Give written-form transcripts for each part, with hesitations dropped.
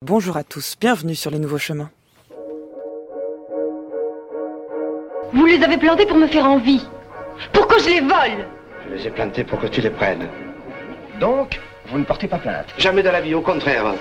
Bonjour à tous, bienvenue sur les nouveaux chemins. Vous les avez plantés pour me faire envie, pour que je les vole. Je les ai plantés pour que tu les prennes. Donc, vous ne portez pas plainte? Jamais de la vie, au contraire.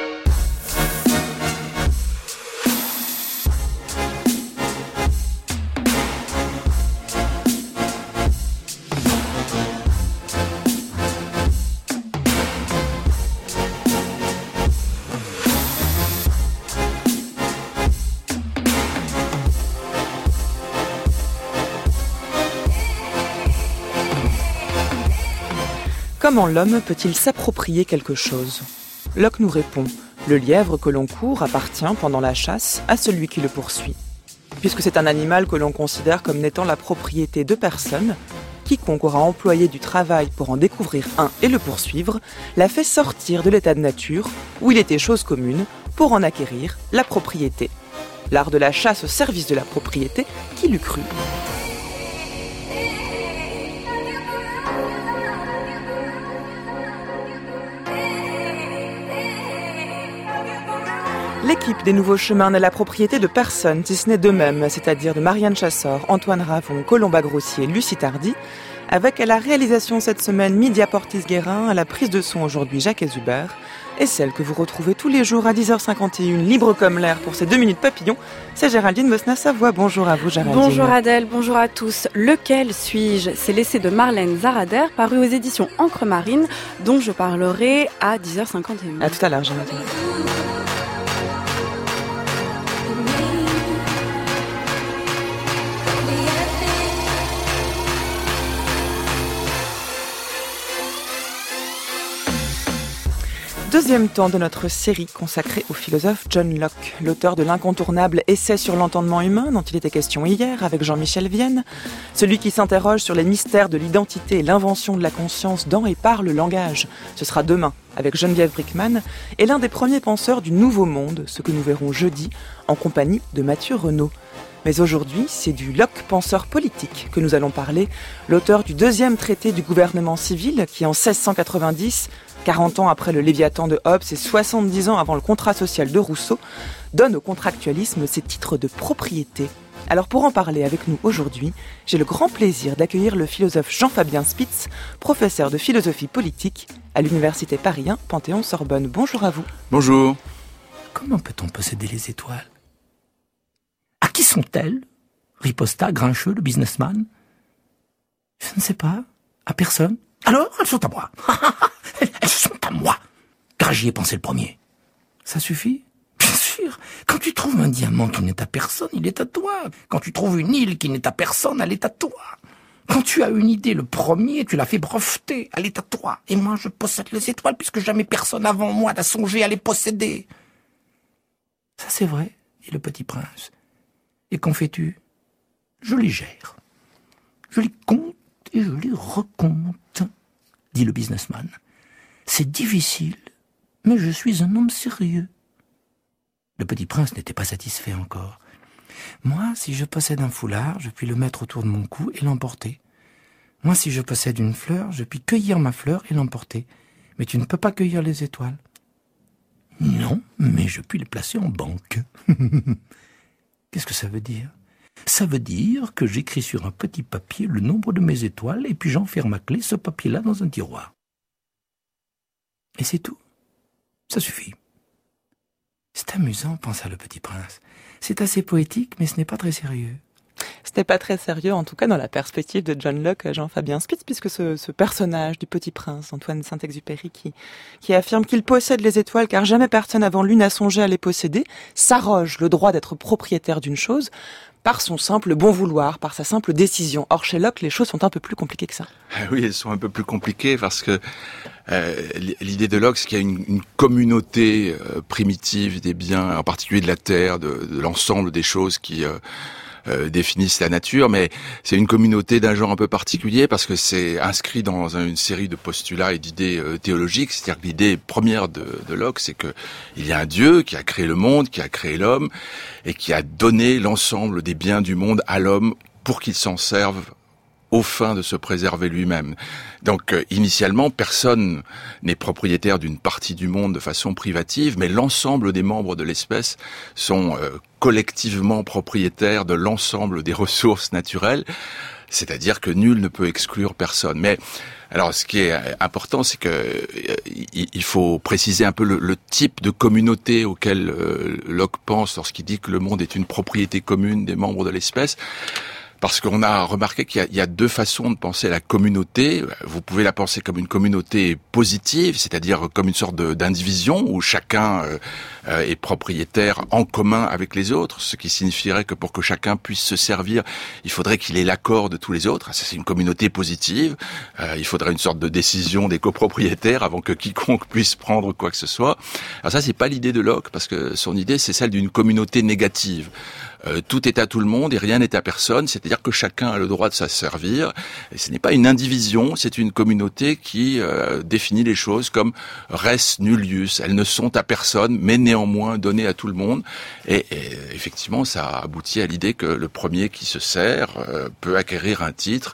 Comment l'homme peut-il s'approprier quelque chose ? Locke nous répond, le lièvre que l'on court appartient pendant la chasse à celui qui le poursuit. Puisque c'est un animal que l'on considère comme n'étant la propriété de personne, quiconque aura employé du travail pour en découvrir un et le poursuivre, l'a fait sortir de l'état de nature, où il était chose commune, pour en acquérir la propriété. L'art de la chasse au service de la propriété, qui l'eût cru ? L'équipe des Nouveaux Chemins n'a la propriété de personne, si ce n'est d'eux-mêmes, c'est-à-dire de Marianne Chassor, Antoine Ravon, Colomba Grossier, Lucie Tardy, avec à la réalisation cette semaine Mydia Portis-Guérin, à la prise de son aujourd'hui Jacques Ezubert, et celle que vous retrouvez tous les jours à 10h51, libre comme l'air pour ces 2 minutes papillons, c'est Géraldine Mosna-Savoie. Bonjour à vous Géraldine. Bonjour Adèle, bonjour à tous. Lequel suis-je ? C'est l'essai de Marlène Zarader, paru aux éditions Encre Marine, dont je parlerai à 10h51. À tout à l'heure Géraldine. Deuxième temps de notre série consacrée au philosophe John Locke, l'auteur de l'incontournable Essai sur l'entendement humain dont il était question hier avec Jean-Michel Vienne, celui qui s'interroge sur les mystères de l'identité et l'invention de la conscience dans et par le langage. Ce sera demain avec Geneviève Brickman, et l'un des premiers penseurs du Nouveau Monde, ce que nous verrons jeudi en compagnie de Mathieu Renaud. Mais aujourd'hui, c'est du Locke penseur politique que nous allons parler, l'auteur du deuxième traité du gouvernement civil qui en 1690, 40 ans après le Léviathan de Hobbes et 70 ans avant le contrat social de Rousseau, donne au contractualisme ses titres de propriété. Alors pour en parler avec nous aujourd'hui, j'ai le grand plaisir d'accueillir le philosophe Jean-Fabien Spitz, professeur de philosophie politique à l'université Paris 1 Panthéon-Sorbonne. Bonjour à vous. Bonjour. Comment peut-on posséder les étoiles ? À qui sont-elles ? Riposta Grincheux, le businessman ? Je ne sais pas. À personne. Alors, elles sont à moi. Elles sont à moi. Car j'y ai pensé le premier. Ça suffit ? Bien sûr. Quand tu trouves un diamant qui n'est à personne, il est à toi. Quand tu trouves une île qui n'est à personne, elle est à toi. Quand tu as une idée le premier, tu l'as fait breveter, elle est à toi. Et moi, je possède les étoiles puisque jamais personne avant moi n'a songé à les posséder. Ça c'est vrai, dit le petit prince. Et qu'en fais-tu ? Je les gère. Je les compte et je les recompte, dit le businessman. C'est difficile, mais je suis un homme sérieux. Le petit prince n'était pas satisfait encore. Moi, si je possède un foulard, je puis le mettre autour de mon cou et l'emporter. Moi, si je possède une fleur, je puis cueillir ma fleur et l'emporter. Mais tu ne peux pas cueillir les étoiles. Non, mais je puis les placer en banque. Qu'est-ce que ça veut dire ? Ça veut dire que j'écris sur un petit papier le nombre de mes étoiles et puis j'enferme à clé ce papier-là dans un tiroir. Et c'est tout. Ça suffit. C'est amusant, pensa le petit prince. C'est assez poétique, mais ce n'est pas très sérieux. Ce n'est pas très sérieux, en tout cas dans la perspective de John Locke, Jean-Fabien Spitz, puisque ce personnage du Petit Prince, Antoine Saint-Exupéry, qui affirme qu'il possède les étoiles car jamais personne avant lui n'a songé à les posséder, s'arroge le droit d'être propriétaire d'une chose par son simple bon vouloir, par sa simple décision. Or, chez Locke, les choses sont un peu plus compliquées que ça. Oui, elles sont un peu plus compliquées parce que l'idée de Locke, c'est qu'il y a une communauté primitive des biens, en particulier de la terre, de l'ensemble des choses qui définissent la nature, mais c'est une communauté d'un genre un peu particulier parce que c'est inscrit dans une série de postulats et d'idées théologiques. C'est-à-dire que l'idée première de Locke, c'est que il y a un Dieu qui a créé le monde, qui a créé l'homme et qui a donné l'ensemble des biens du monde à l'homme pour qu'il s'en serve aux fins de se préserver lui-même. Donc initialement, personne n'est propriétaire d'une partie du monde de façon privative, mais l'ensemble des membres de l'espèce sont collectivement propriétaires de l'ensemble des ressources naturelles, c'est-à-dire que nul ne peut exclure personne. Mais alors, ce qui est important, c'est que il faut préciser un peu le type de communauté auquel Locke pense lorsqu'il dit que le monde est une propriété commune des membres de l'espèce. Parce qu'on a remarqué qu'il y a deux façons de penser la communauté. Vous pouvez la penser comme une communauté positive, c'est-à-dire comme une sorte d'indivision où chacun est propriétaire en commun avec les autres, ce qui signifierait que pour que chacun puisse se servir, il faudrait qu'il ait l'accord de tous les autres. Ça, c'est une communauté positive. Il faudrait une sorte de décision des copropriétaires avant que quiconque puisse prendre quoi que ce soit. Alors ça, c'est pas l'idée de Locke, parce que son idée, c'est celle d'une communauté négative. Tout est à tout le monde et rien n'est à personne, c'est-à-dire que chacun a le droit de s'en servir. Et ce n'est pas une indivision, c'est une communauté qui définit les choses comme res nullius. Elles ne sont à personne, mais néanmoins données à tout le monde. Et effectivement, ça aboutit à l'idée que le premier qui se sert peut acquérir un titre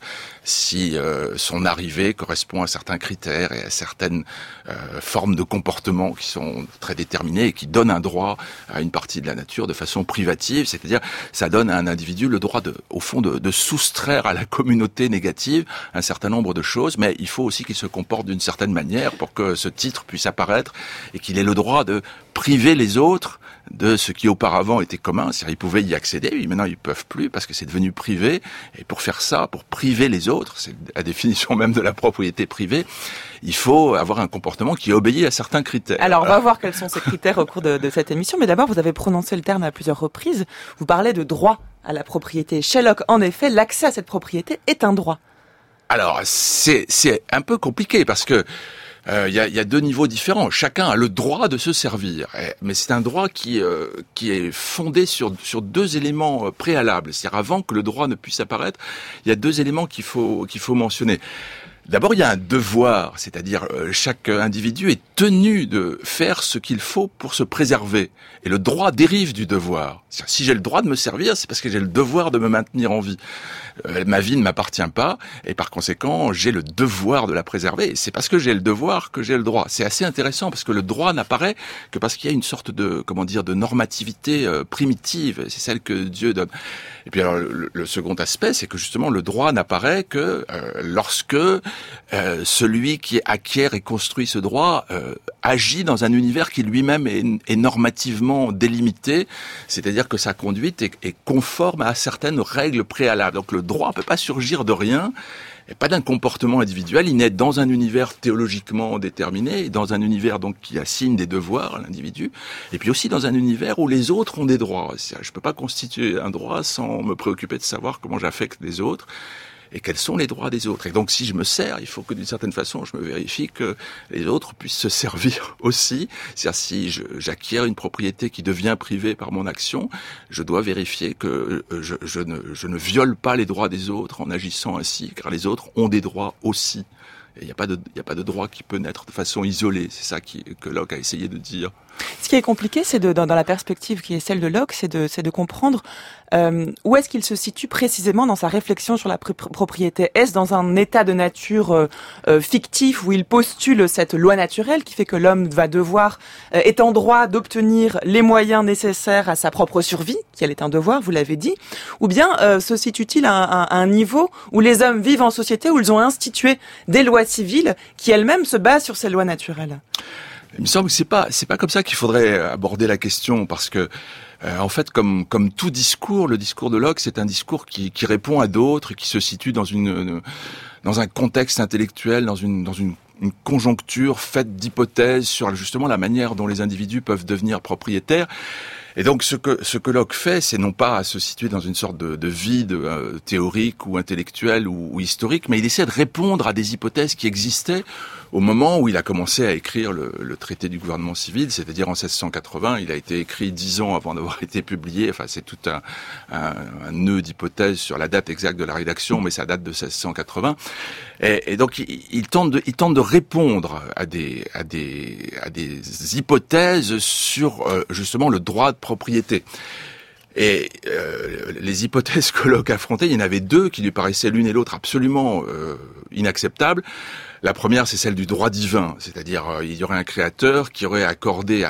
si son arrivée correspond à certains critères et à certaines formes de comportement qui sont très déterminées et qui donnent un droit à une partie de la nature de façon privative, c'est-à-dire ça donne à un individu le droit au fond de soustraire à la communauté négative un certain nombre de choses, mais il faut aussi qu'il se comporte d'une certaine manière pour que ce titre puisse apparaître et qu'il ait le droit de priver les autres de ce qui auparavant était commun, c'est-à-dire ils pouvaient y accéder, oui, maintenant ils peuvent plus parce que c'est devenu privé, et pour faire ça, pour priver les autres, c'est la définition même de la propriété privée, il faut avoir un comportement qui obéit à certains critères. Alors on va voir quels sont ces critères au cours de cette émission, mais d'abord vous avez prononcé le terme à plusieurs reprises, vous parlez de droit à la propriété. Chez Locke, en effet, l'accès à cette propriété est un droit. Alors c'est un peu compliqué parce que il y a deux niveaux différents. Chacun a le droit de se servir, mais c'est un droit qui est fondé sur deux éléments préalables. C'est-à-dire avant que le droit ne puisse apparaître, il y a deux éléments qu'il faut mentionner. D'abord, il y a un devoir, c'est-à-dire chaque individu est tenu de faire ce qu'il faut pour se préserver. Et le droit dérive du devoir. Si j'ai le droit de me servir, c'est parce que j'ai le devoir de me maintenir en vie. Ma vie ne m'appartient pas, et par conséquent, j'ai le devoir de la préserver. Et c'est parce que j'ai le devoir que j'ai le droit. C'est assez intéressant, parce que le droit n'apparaît que parce qu'il y a une sorte de normativité primitive. C'est celle que Dieu donne. Et puis alors, le second aspect, c'est que justement, le droit n'apparaît que lorsque celui qui acquiert et construit ce droit agit dans un univers qui lui-même est normativement délimité, c'est-à-dire que sa conduite est conforme à certaines règles préalables. Donc le droit ne peut pas surgir de rien, et pas d'un comportement individuel, il naît dans un univers théologiquement déterminé, dans un univers donc qui assigne des devoirs à l'individu, et puis aussi dans un univers où les autres ont des droits. Je ne peux pas constituer un droit sans me préoccuper de savoir comment j'affecte les autres, et quels sont les droits des autres. Et donc, si je me sers, il faut que d'une certaine façon, je me vérifie que les autres puissent se servir aussi. C'est-à-dire, si j'acquiers une propriété qui devient privée par mon action, je dois vérifier que je ne viole pas les droits des autres en agissant ainsi, car les autres ont des droits aussi. Et il n'y a pas de droit qui peut naître de façon isolée. C'est ça que Locke a essayé de dire. Ce qui est compliqué, c'est dans la perspective qui est celle de Locke, c'est de comprendre où est-ce qu'il se situe précisément dans sa réflexion sur la propriété. Est-ce dans un état de nature fictif où il postule cette loi naturelle qui fait que l'homme va devoir, est en droit d'obtenir les moyens nécessaires à sa propre survie, qui elle est un devoir, vous l'avez dit, ou bien se situe-t-il à un niveau où les hommes vivent en société, où ils ont institué des lois civiles qui elles-mêmes se basent sur ces lois naturelles? Il me semble que c'est pas comme ça qu'il faudrait aborder la question, parce que en fait, comme tout discours, le discours de Locke, c'est un discours qui répond à d'autres, qui se situe dans un contexte intellectuel, dans une conjoncture faite d'hypothèses sur justement la manière dont les individus peuvent devenir propriétaires. Et donc, ce que Locke fait, c'est non pas se situer dans une sorte de vide théorique ou intellectuel ou historique, mais il essaie de répondre à des hypothèses qui existaient au moment où il a commencé à écrire le traité du gouvernement civil, c'est-à-dire en 1680. Il a été écrit 10 ans avant d'avoir été publié. Enfin, c'est tout un nœud d'hypothèses sur la date exacte de la rédaction, mais ça date de 1680. Et donc, il tente de répondre à des hypothèses sur justement le droit de propriété. Et les hypothèses que Locke affrontait, il y en avait deux qui lui paraissaient l'une et l'autre absolument inacceptables. La première, c'est celle du droit divin, c'est-à-dire il y aurait un créateur qui aurait accordé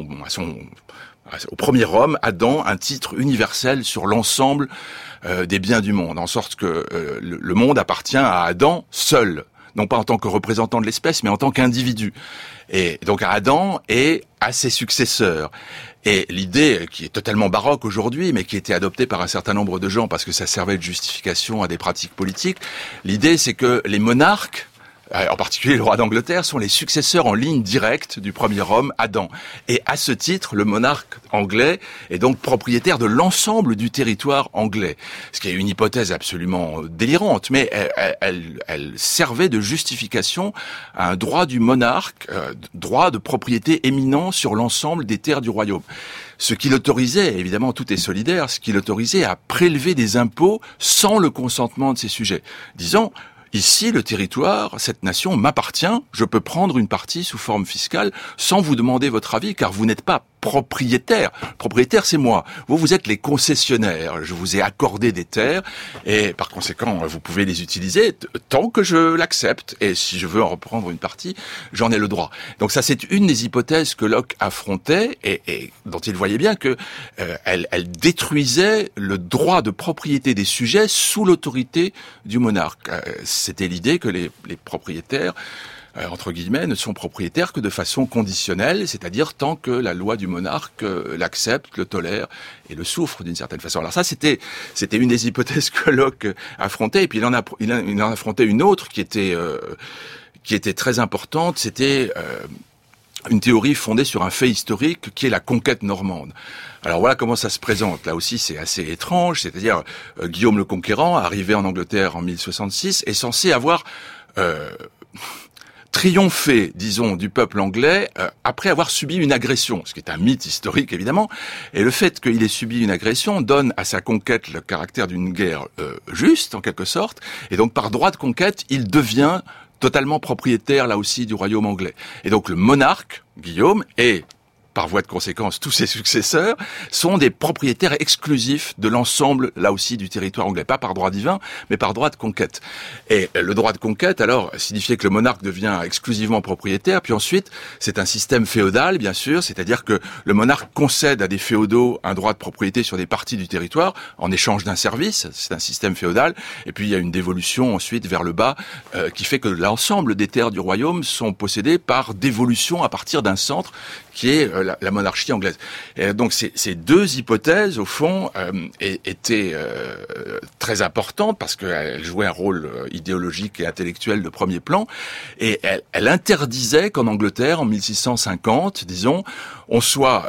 au premier homme, Adam, un titre universel sur l'ensemble des biens du monde, en sorte que le monde appartient à Adam seul, non pas en tant que représentant de l'espèce, mais en tant qu'individu. Et donc à Adam et à ses successeurs. Et l'idée, qui est totalement baroque aujourd'hui, mais qui a été adoptée par un certain nombre de gens parce que ça servait de justification à des pratiques politiques, l'idée c'est que les monarques, en particulier le roi d'Angleterre, sont les successeurs en ligne directe du premier homme, Adam. Et à ce titre, le monarque anglais est donc propriétaire de l'ensemble du territoire anglais. Ce qui est une hypothèse absolument délirante, mais elle servait de justification à un droit du monarque, droit de propriété éminent sur l'ensemble des terres du royaume. Ce qui l'autorisait, évidemment tout est solidaire, ce qui l'autorisait à prélever des impôts sans le consentement de ses sujets. Disons, ici, le territoire, cette nation m'appartient, je peux prendre une partie sous forme fiscale sans vous demander votre avis, car vous n'êtes pas propriétaire. Propriétaire, c'est moi. Vous êtes les concessionnaires. Je vous ai accordé des terres et par conséquent, vous pouvez les utiliser tant que je l'accepte. Et si je veux en reprendre une partie, j'en ai le droit. Donc ça, c'est une des hypothèses que Locke affrontait et dont il voyait bien que elle détruisait le droit de propriété des sujets sous l'autorité du monarque. C'était l'idée que les propriétaires entre guillemets, ne sont propriétaires que de façon conditionnelle, c'est-à-dire tant que la loi du monarque l'accepte, le tolère et le souffre d'une certaine façon. Alors ça, c'était une des hypothèses que Locke affrontait, et puis il en affrontait une autre qui était très importante, c'était une théorie fondée sur un fait historique qui est la conquête normande. Alors voilà comment ça se présente. Là aussi, c'est assez étrange, c'est-à-dire Guillaume le Conquérant, arrivé en Angleterre en 1066, est censé avoir triomphé, disons, du peuple anglais après avoir subi une agression, ce qui est un mythe historique évidemment, et le fait qu'il ait subi une agression donne à sa conquête le caractère d'une guerre juste en quelque sorte, et donc par droit de conquête, il devient totalement propriétaire là aussi du royaume anglais. Et donc le monarque, Guillaume, et par voie de conséquence, tous ses successeurs sont des propriétaires exclusifs de l'ensemble, là aussi, du territoire anglais. Pas par droit divin, mais par droit de conquête. Et le droit de conquête, alors, signifiait que le monarque devient exclusivement propriétaire, puis ensuite, c'est un système féodal, bien sûr, c'est-à-dire que le monarque concède à des féodaux un droit de propriété sur des parties du territoire, en échange d'un service, c'est un système féodal, et puis il y a une dévolution ensuite vers le bas, qui fait que l'ensemble des terres du royaume sont possédées par dévolution à partir d'un centre, qui est la monarchie anglaise. Et donc ces deux hypothèses, au fond, étaient très importantes parce qu'elles jouaient un rôle idéologique et intellectuel de premier plan. Et elles interdisaient qu'en Angleterre, en 1650, disons, on soit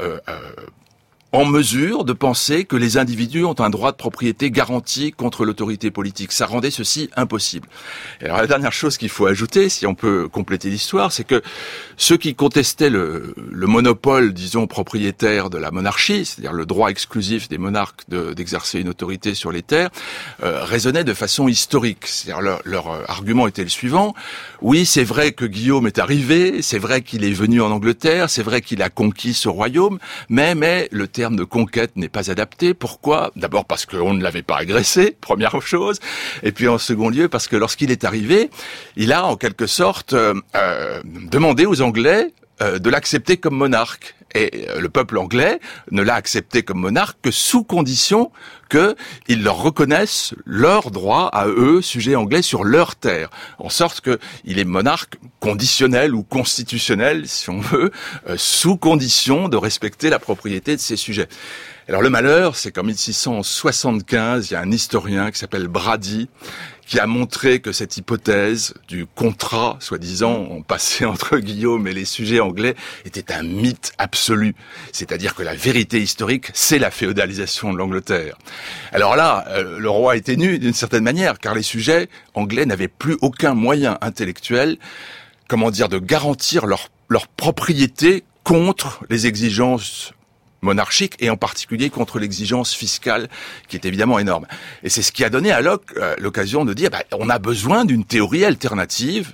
en mesure de penser que les individus ont un droit de propriété garanti contre l'autorité politique. Ça rendait ceci impossible. Et alors la dernière chose qu'il faut ajouter, si on peut compléter l'histoire, c'est que ceux qui contestaient le monopole, disons, propriétaire de la monarchie, c'est-à-dire le droit exclusif des monarques d'exercer une autorité sur les terres, raisonnaient de façon historique. C'est-à-dire leur argument était le suivant. Oui, c'est vrai que Guillaume est arrivé, c'est vrai qu'il est venu en Angleterre, c'est vrai qu'il a conquis ce royaume, mais le terme de conquête n'est pas adapté. Pourquoi ? D'abord parce qu'on ne l'avait pas agressé, première chose, et puis en second lieu parce que lorsqu'il est arrivé, il a en quelque sorte demandé aux Anglais de l'accepter comme monarque. Et le peuple anglais ne l'a accepté comme monarque que sous condition qu'ils leur reconnaissent leur droit à eux, sujets anglais, sur leur terre. En sorte qu'il est monarque conditionnel ou constitutionnel, si on veut, sous condition de respecter la propriété de ses sujets. Alors le malheur, c'est qu'en 1675, il y a un historien qui s'appelle Brady, qui a montré que cette hypothèse du contrat, soi-disant, passé entre Guillaume et les sujets anglais, était un mythe absolu. C'est-à-dire que la vérité historique, c'est la féodalisation de l'Angleterre. Alors là, le roi était nu d'une certaine manière, car les sujets anglais n'avaient plus aucun moyen intellectuel, de garantir leur propriété contre les exigences monarchique et en particulier contre l'exigence fiscale qui est évidemment énorme. Et c'est ce qui a donné à Locke l'occasion de dire on a besoin d'une théorie alternative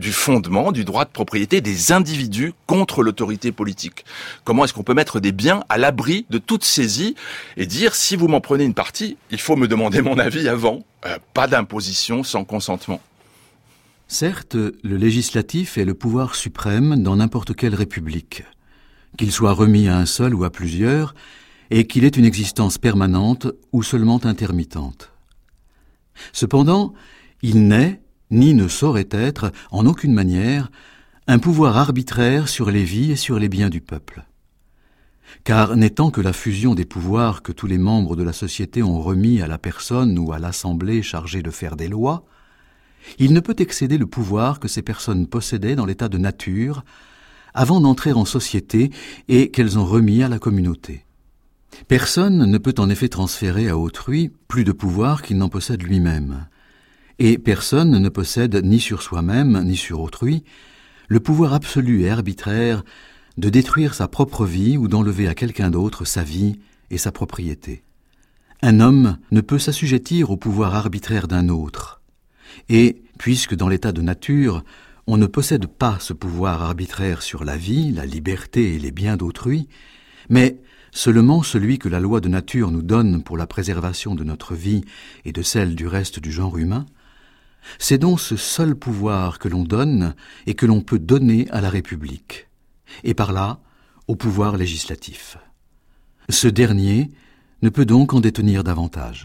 du fondement du droit de propriété des individus contre l'autorité politique. Comment est-ce qu'on peut mettre des biens à l'abri de toute saisie et dire si vous m'en prenez une partie, il faut me demander mon avis avant, pas d'imposition sans consentement. Certes, le législatif est le pouvoir suprême dans n'importe quelle république, qu'il soit remis à un seul ou à plusieurs, et qu'il ait une existence permanente ou seulement intermittente. Cependant, il n'est, ni ne saurait être, en aucune manière, un pouvoir arbitraire sur les vies et sur les biens du peuple. Car n'étant que la fusion des pouvoirs que tous les membres de la société ont remis à la personne ou à l'assemblée chargée de faire des lois, il ne peut excéder le pouvoir que ces personnes possédaient dans l'état de nature avant d'entrer en société et qu'elles ont remis à la communauté. Personne ne peut en effet transférer à autrui plus de pouvoir qu'il n'en possède lui-même. Et personne ne possède ni sur soi-même ni sur autrui le pouvoir absolu et arbitraire de détruire sa propre vie ou d'enlever à quelqu'un d'autre sa vie et sa propriété. Un homme ne peut s'assujettir au pouvoir arbitraire d'un autre. Et, puisque dans l'état de nature, on ne possède pas ce pouvoir arbitraire sur la vie, la liberté et les biens d'autrui, mais seulement celui que la loi de nature nous donne pour la préservation de notre vie et de celle du reste du genre humain, c'est donc ce seul pouvoir que l'on donne et que l'on peut donner à la République, et par là au pouvoir législatif. Ce dernier ne peut donc en détenir davantage.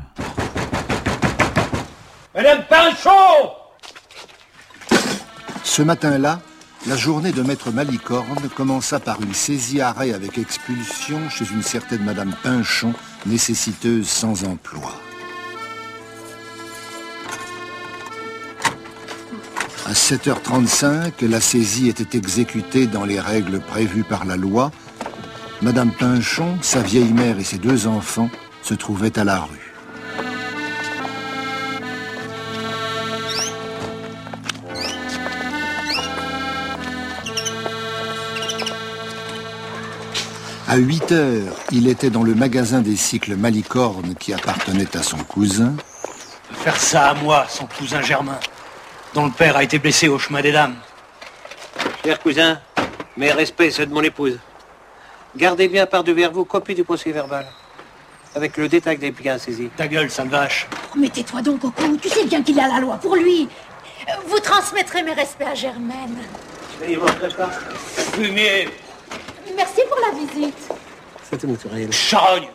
Madame Pinchon! Ce matin-là, la journée de maître Malicorne commença par une saisie-arrêt avec expulsion chez une certaine madame Pinchon, nécessiteuse sans emploi. À 7h35, la saisie était exécutée dans les règles prévues par la loi. Madame Pinchon, sa vieille mère et ses 2 enfants se trouvaient à la rue. À 8h, il était dans le magasin des cycles Malicorne qui appartenait à son cousin. Faire ça à moi, son cousin Germain, dont le père a été blessé au chemin des dames. Cher cousin, mes respects, ceux de mon épouse. Gardez bien par-devers vous copie du procès verbal, avec le détail des biens saisis. Ta gueule, sale vache. Oh, mais tais-toi donc, Coco, tu sais bien qu'il a la loi pour lui. Vous transmettrez mes respects à Germaine. Je n'y manquerai pas. Fumier. Merci pour la visite. C'est naturel. Charogne.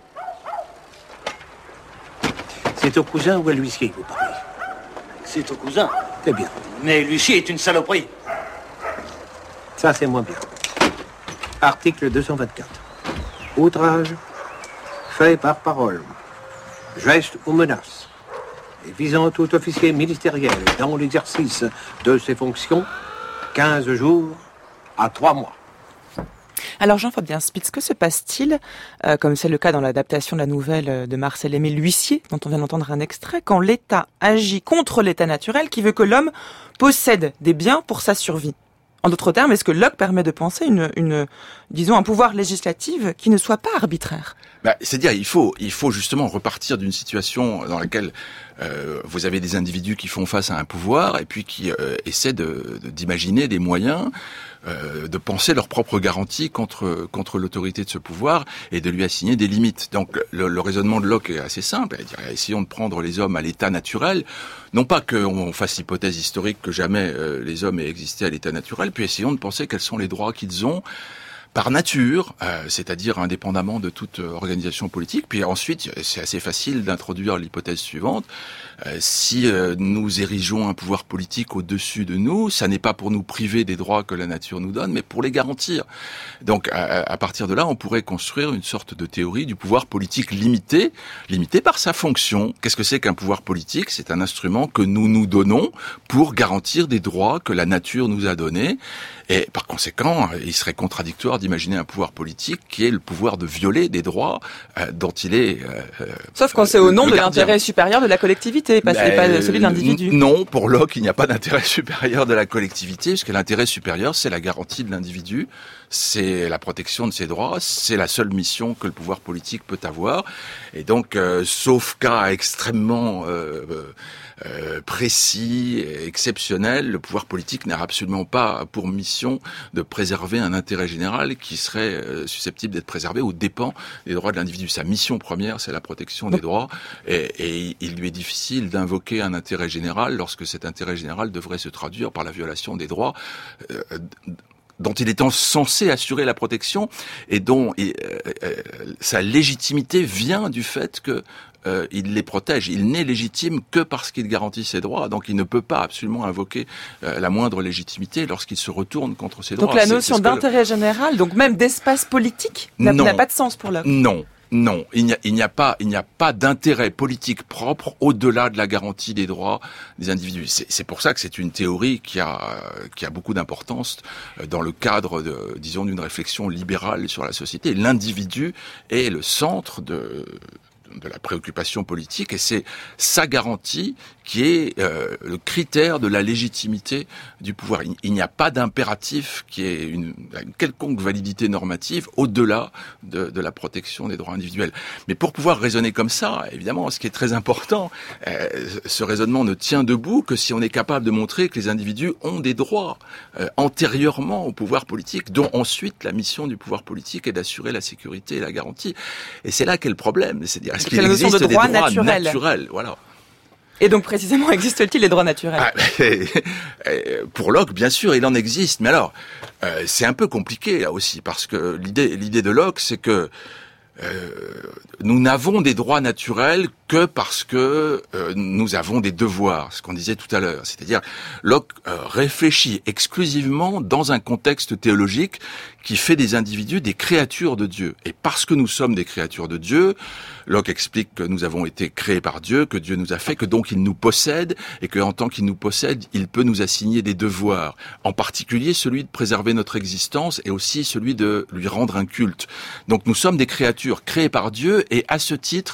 C'est au cousin ou à l'huissier que vous parlez? C'est au cousin. C'est bien. Mais l'huissier est une saloperie. Ça, c'est moins bien. Article 224. Outrage fait par parole, geste ou menace, et visant tout officier ministériel dans l'exercice de ses fonctions, 15 jours à 3 mois. Alors Jean-Fabien Spitz, que se passe-t-il, comme c'est le cas dans l'adaptation de la nouvelle de Marcel-Aimé L'Huissier, dont on vient d'entendre un extrait, quand l'État agit contre l'État naturel qui veut que l'homme possède des biens pour sa survie? En d'autres termes, est-ce que Locke permet de penser disons, un pouvoir législatif qui ne soit pas arbitraire? C'est-à-dire, il faut justement repartir d'une situation dans laquelle vous avez des individus qui font face à un pouvoir et puis qui essaient d'imaginer des moyens de penser leur propre garantie contre l'autorité de ce pouvoir et de lui assigner des limites. Donc le raisonnement de Locke est assez simple, c'est-à-dire essayons de prendre les hommes à l'état naturel, non pas qu'on fasse l'hypothèse historique que jamais les hommes aient existé à l'état naturel, puis essayons de penser quels sont les droits qu'ils ont par nature, c'est-à-dire indépendamment de toute organisation politique. Puis ensuite, c'est assez facile d'introduire l'hypothèse suivante. Si nous érigeons un pouvoir politique au-dessus de nous, ça n'est pas pour nous priver des droits que la nature nous donne, mais pour les garantir. Donc, à partir de là, on pourrait construire une sorte de théorie du pouvoir politique limité par sa fonction. Qu'est-ce que c'est qu'un pouvoir politique? C'est un instrument que nous donnons pour garantir des droits que la nature nous a donnés. Et par conséquent, il serait contradictoire d'imaginer un pouvoir politique qui est le pouvoir de violer des droits dont il est... Sauf quand c'est au nom de l'intérêt supérieur de la collectivité, pas celui de l'individu. Non, pour Locke, il n'y a pas d'intérêt supérieur de la collectivité, puisque l'intérêt supérieur, c'est la garantie de l'individu, c'est la protection de ses droits, c'est la seule mission que le pouvoir politique peut avoir. Et donc, sauf cas extrêmement précis, exceptionnel, le pouvoir politique n'a absolument pas pour mission de préserver un intérêt général qui serait susceptible d'être préservé aux dépens des droits de l'individu. Sa mission première, c'est la protection des droits, et il lui est difficile d'invoquer un intérêt général lorsque cet intérêt général devrait se traduire par la violation des droits dont il est censé assurer la protection et dont sa légitimité vient du fait que il les protège. Il n'est légitime que parce qu'il garantit ses droits, donc il ne peut pas absolument invoquer la moindre légitimité lorsqu'il se retourne contre ses droits. Donc la notion d'intérêt général, donc même d'espace politique, n'a pas de sens pour Locke. Non, il n'y a pas d'intérêt politique propre au-delà de la garantie des droits des individus. C'est pour ça que c'est une théorie qui a beaucoup d'importance dans le cadre d'une réflexion libérale sur la société. L'individu est le centre de la préoccupation politique, et c'est sa garantie qui est le critère de la légitimité du pouvoir. Il n'y a pas d'impératif qui ait une quelconque validité normative au-delà de la protection des droits individuels. Mais pour pouvoir raisonner comme ça, évidemment, ce qui est très important, ce raisonnement ne tient debout que si on est capable de montrer que les individus ont des droits antérieurement au pouvoir politique, dont ensuite la mission du pouvoir politique est d'assurer la sécurité et la garantie. Et c'est là qu'est le problème, c'est-à-dire est-ce qu'il existe des droits naturels, voilà. Et donc précisément, existe-t-il les droits naturels ? Pour Locke, bien sûr, il en existe. Mais alors, c'est un peu compliqué là aussi, parce que l'idée de Locke, c'est que nous n'avons des droits naturels que parce que nous avons des devoirs, ce qu'on disait tout à l'heure. C'est-à-dire, Locke réfléchit exclusivement dans un contexte théologique qui fait des individus des créatures de Dieu. Et parce que nous sommes des créatures de Dieu, Locke explique que nous avons été créés par Dieu, que Dieu nous a fait, que donc il nous possède, et qu'en tant qu'il nous possède, il peut nous assigner des devoirs. En particulier celui de préserver notre existence et aussi celui de lui rendre un culte. Donc nous sommes des créatures créées par Dieu et à ce titre,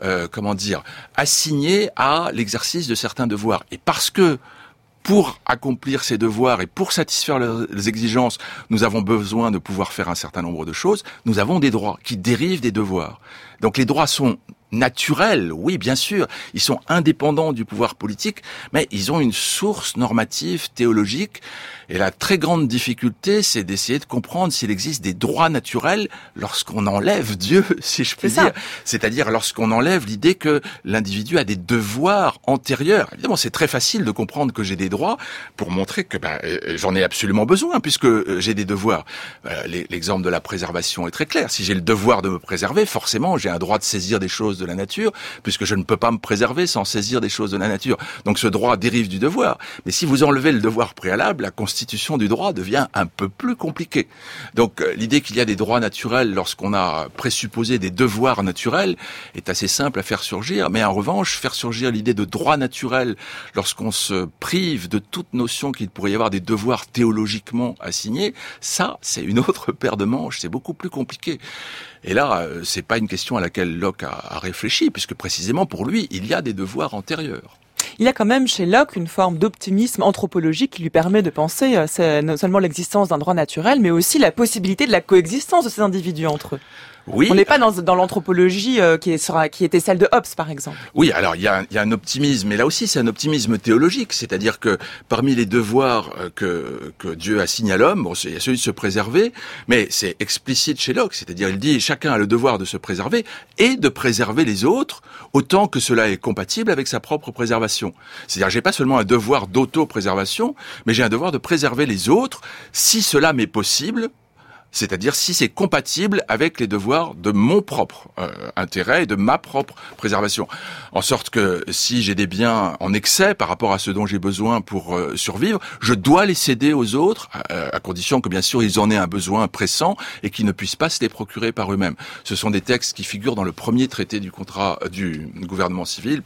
assignées à l'exercice de certains devoirs. Et parce que pour accomplir ces devoirs et pour satisfaire les exigences, nous avons besoin de pouvoir faire un certain nombre de choses. Nous avons des droits qui dérivent des devoirs. Donc les droits sont naturels, oui, bien sûr. Ils sont indépendants du pouvoir politique, mais ils ont une source normative, théologique. Et la très grande difficulté, c'est d'essayer de comprendre s'il existe des droits naturels lorsqu'on enlève Dieu, si je puis dire. C'est-à-dire lorsqu'on enlève l'idée que l'individu a des devoirs antérieurs. Évidemment, c'est très facile de comprendre que j'ai des droits pour montrer que j'en ai absolument besoin puisque j'ai des devoirs. L'exemple de la préservation est très clair. Si j'ai le devoir de me préserver, forcément, j'ai un droit de saisir des choses de la nature puisque je ne peux pas me préserver sans saisir des choses de la nature. Donc ce droit dérive du devoir. Mais si vous enlevez le devoir préalable, la constitution du droit devient un peu plus compliquée. Donc l'idée qu'il y a des droits naturels lorsqu'on a présupposé des devoirs naturels est assez simple à faire surgir, mais en revanche, faire surgir l'idée de droit naturel lorsqu'on se prive de toute notion qu'il pourrait y avoir des devoirs théologiquement assignés, ça, c'est une autre paire de manches, c'est beaucoup plus compliqué. Et là, c'est pas une question à laquelle Locke a réfléchi, puisque précisément pour lui, il y a des devoirs antérieurs. Il y a quand même chez Locke une forme d'optimisme anthropologique qui lui permet de penser non seulement l'existence d'un droit naturel, mais aussi la possibilité de la coexistence de ces individus entre eux. Oui. On n'est pas dans l'anthropologie qui était celle de Hobbes, par exemple. Oui, alors il y a un optimisme, mais là aussi c'est un optimisme théologique, c'est-à-dire que parmi les devoirs que Dieu assigne à l'homme, il y a celui de se préserver, mais c'est explicite chez Locke, c'est-à-dire il dit chacun a le devoir de se préserver et de préserver les autres autant que cela est compatible avec sa propre préservation. C'est-à-dire j'ai pas seulement un devoir d'auto-préservation, mais j'ai un devoir de préserver les autres si cela m'est possible. C'est-à-dire si c'est compatible avec les devoirs de mon propre intérêt et de ma propre préservation. En sorte que si j'ai des biens en excès par rapport à ce dont j'ai besoin pour survivre, je dois les céder aux autres, à condition que bien sûr ils en aient un besoin pressant et qu'ils ne puissent pas se les procurer par eux-mêmes. Ce sont des textes qui figurent dans le premier traité du gouvernement civil,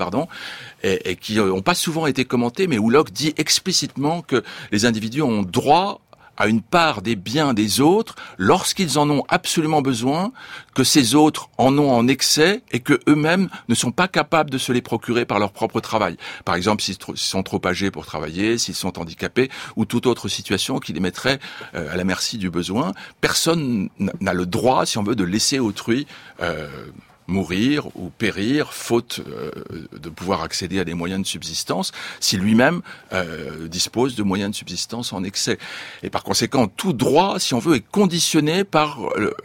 et qui n'ont pas souvent été commentés, mais où Locke dit explicitement que les individus ont droit à une part des biens des autres lorsqu'ils en ont absolument besoin, que ces autres en ont en excès et que eux-mêmes ne sont pas capables de se les procurer par leur propre travail. Par exemple, s'ils sont trop âgés pour travailler, s'ils sont handicapés ou toute autre situation qui les mettrait à la merci du besoin. Personne n'a le droit, si on veut, de laisser autrui mourir ou périr, faute de pouvoir accéder à des moyens de subsistance, si lui-même dispose de moyens de subsistance en excès. Et par conséquent, tout droit, si on veut, est conditionné par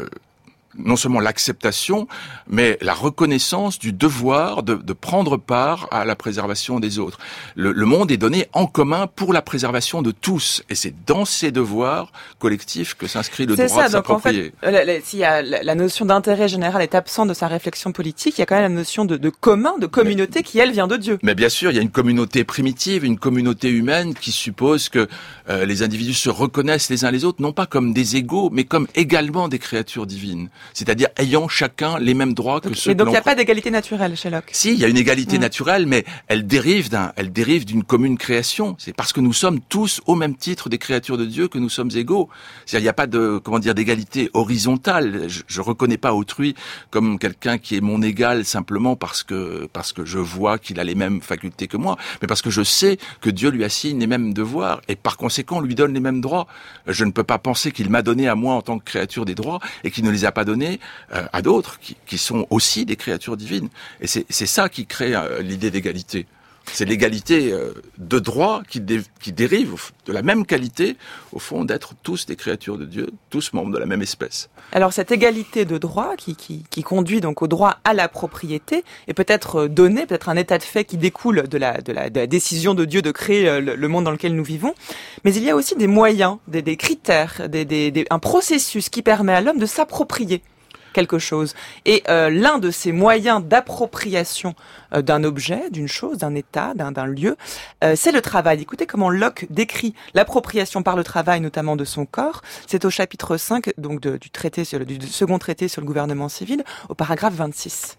non seulement l'acceptation, mais la reconnaissance du devoir de prendre part à la préservation des autres. Le monde est donné en commun pour la préservation de tous, et c'est dans ces devoirs collectifs que s'inscrit le droit de s'approprier. En fait, s'il y a la notion d'intérêt général est absente de sa réflexion politique, il y a quand même la notion de commun, de communauté qui, elle, vient de Dieu. Mais bien sûr, il y a une communauté primitive, une communauté humaine qui suppose que les individus se reconnaissent les uns les autres, non pas comme des égaux, mais comme également des créatures divines. C'est-à-dire ayant chacun les mêmes droits que ceux. Et donc il n'y a pas d'égalité naturelle chez Locke. Si, il y a une égalité naturelle, mais elle dérive d'une commune création. C'est parce que nous sommes tous au même titre des créatures de Dieu que nous sommes égaux. C'est-à-dire il n'y a pas d'égalité horizontale. Je reconnais pas autrui comme quelqu'un qui est mon égal simplement parce que je vois qu'il a les mêmes facultés que moi, mais parce que je sais que Dieu lui assigne les mêmes devoirs et par conséquent lui donne les mêmes droits. Je ne peux pas penser qu'il m'a donné à moi en tant que créature des droits et qu'il ne les a pas donnés à d'autres qui sont aussi des créatures divines. Et c'est ça qui crée l'idée d'égalité. C'est l'égalité de droit qui dérive de la même qualité, au fond, d'être tous des créatures de Dieu, tous membres de la même espèce. Alors cette égalité de droit qui conduit donc au droit à la propriété est peut-être donnée, peut-être un état de fait qui découle de la décision de Dieu de créer le monde dans lequel nous vivons. Mais il y a aussi des moyens, des critères, un processus qui permet à l'homme de s'approprier quelque chose. Et l'un de ces moyens d'appropriation d'un objet, d'une chose, d'un état, d'un lieu, c'est le travail. Écoutez comment Locke décrit l'appropriation par le travail, notamment de son corps. C'est au chapitre 5 donc du second traité sur le gouvernement civil, au paragraphe 26.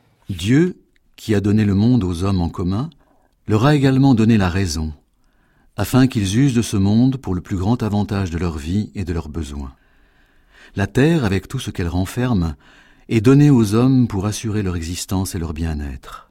Dieu, qui a donné le monde aux hommes en commun, leur a également donné la raison, afin qu'ils usent de ce monde pour le plus grand avantage de leur vie et de leurs besoins. La terre, avec tout ce qu'elle renferme, est donnée aux hommes pour assurer leur existence et leur bien-être.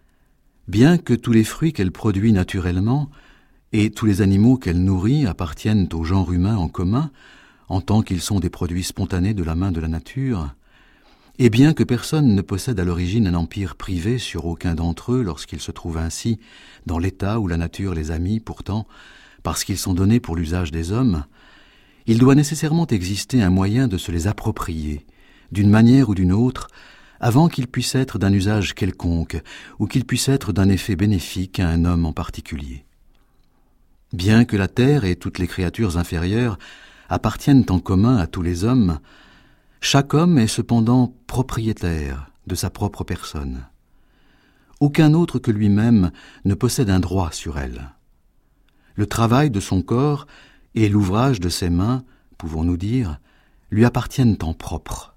Bien que tous les fruits qu'elle produit naturellement et tous les animaux qu'elle nourrit appartiennent au genre humain en commun, en tant qu'ils sont des produits spontanés de la main de la nature, et bien que personne ne possède à l'origine un empire privé sur aucun d'entre eux lorsqu'ils se trouvent ainsi dans l'état où la nature les a mis pourtant, parce qu'ils sont donnés pour l'usage des hommes, il doit nécessairement exister un moyen de se les approprier, d'une manière ou d'une autre, avant qu'ils puissent être d'un usage quelconque, ou qu'ils puissent être d'un effet bénéfique à un homme en particulier. Bien que la terre et toutes les créatures inférieures appartiennent en commun à tous les hommes, chaque homme est cependant propriétaire de sa propre personne. Aucun autre que lui-même ne possède un droit sur elle. Le travail de son corps et l'ouvrage de ses mains, pouvons-nous dire, lui appartiennent en propre.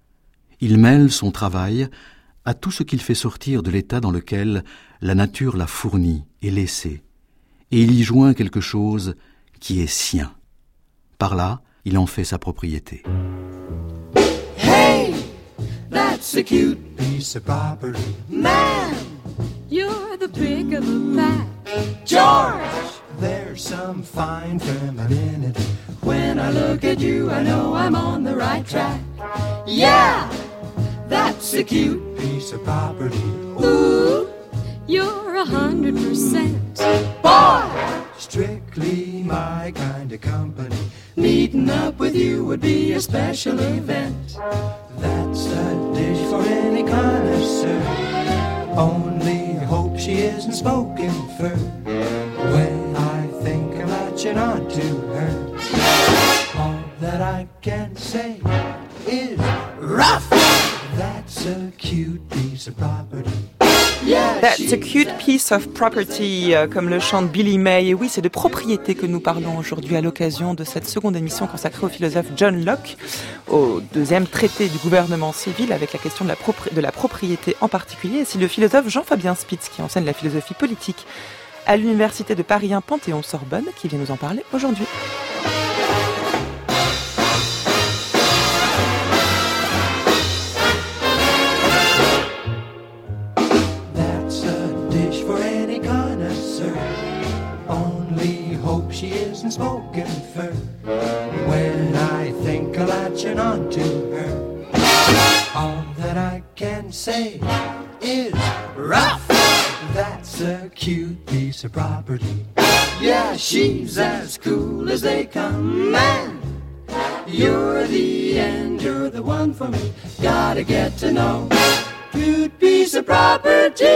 Il mêle son travail à tout ce qu'il fait sortir de l'état dans lequel la nature l'a fourni et laissé, et il y joint quelque chose qui est sien. Par là, il en fait sa propriété. Hey, that's a cute piece of property. Man, you're the pick of the pack. George, there's some fine femininity. When I look at you, I know I'm on the right track. Yeah, that's a cute piece of property. Ooh, you're 100%. Boy, strictly my kind of company. Meeting up with you would be a special event. That's a dish for any connoisseur. Only hope she isn't spoken for. When I think of latching on to her, all that I can say is rough. That's a cute piece of property. That's a cute piece of property, comme le chante Billy May. Et oui, c'est de propriété que nous parlons aujourd'hui à l'occasion de cette seconde émission consacrée au philosophe John Locke, au deuxième traité du gouvernement civil, avec la question de la propriété en particulier. Et c'est le philosophe Jean-Fabien Spitz, qui enseigne la philosophie politique à l'université de Paris 1 Panthéon-Sorbonne, qui vient nous en parler aujourd'hui. is in spoken fur. When I think of latching on to her, all that I can say is rough. That's a cute piece of property. Yeah, she's as cool as they come, man. You're the end, you're the one for me. Gotta get to know. Cute piece of property.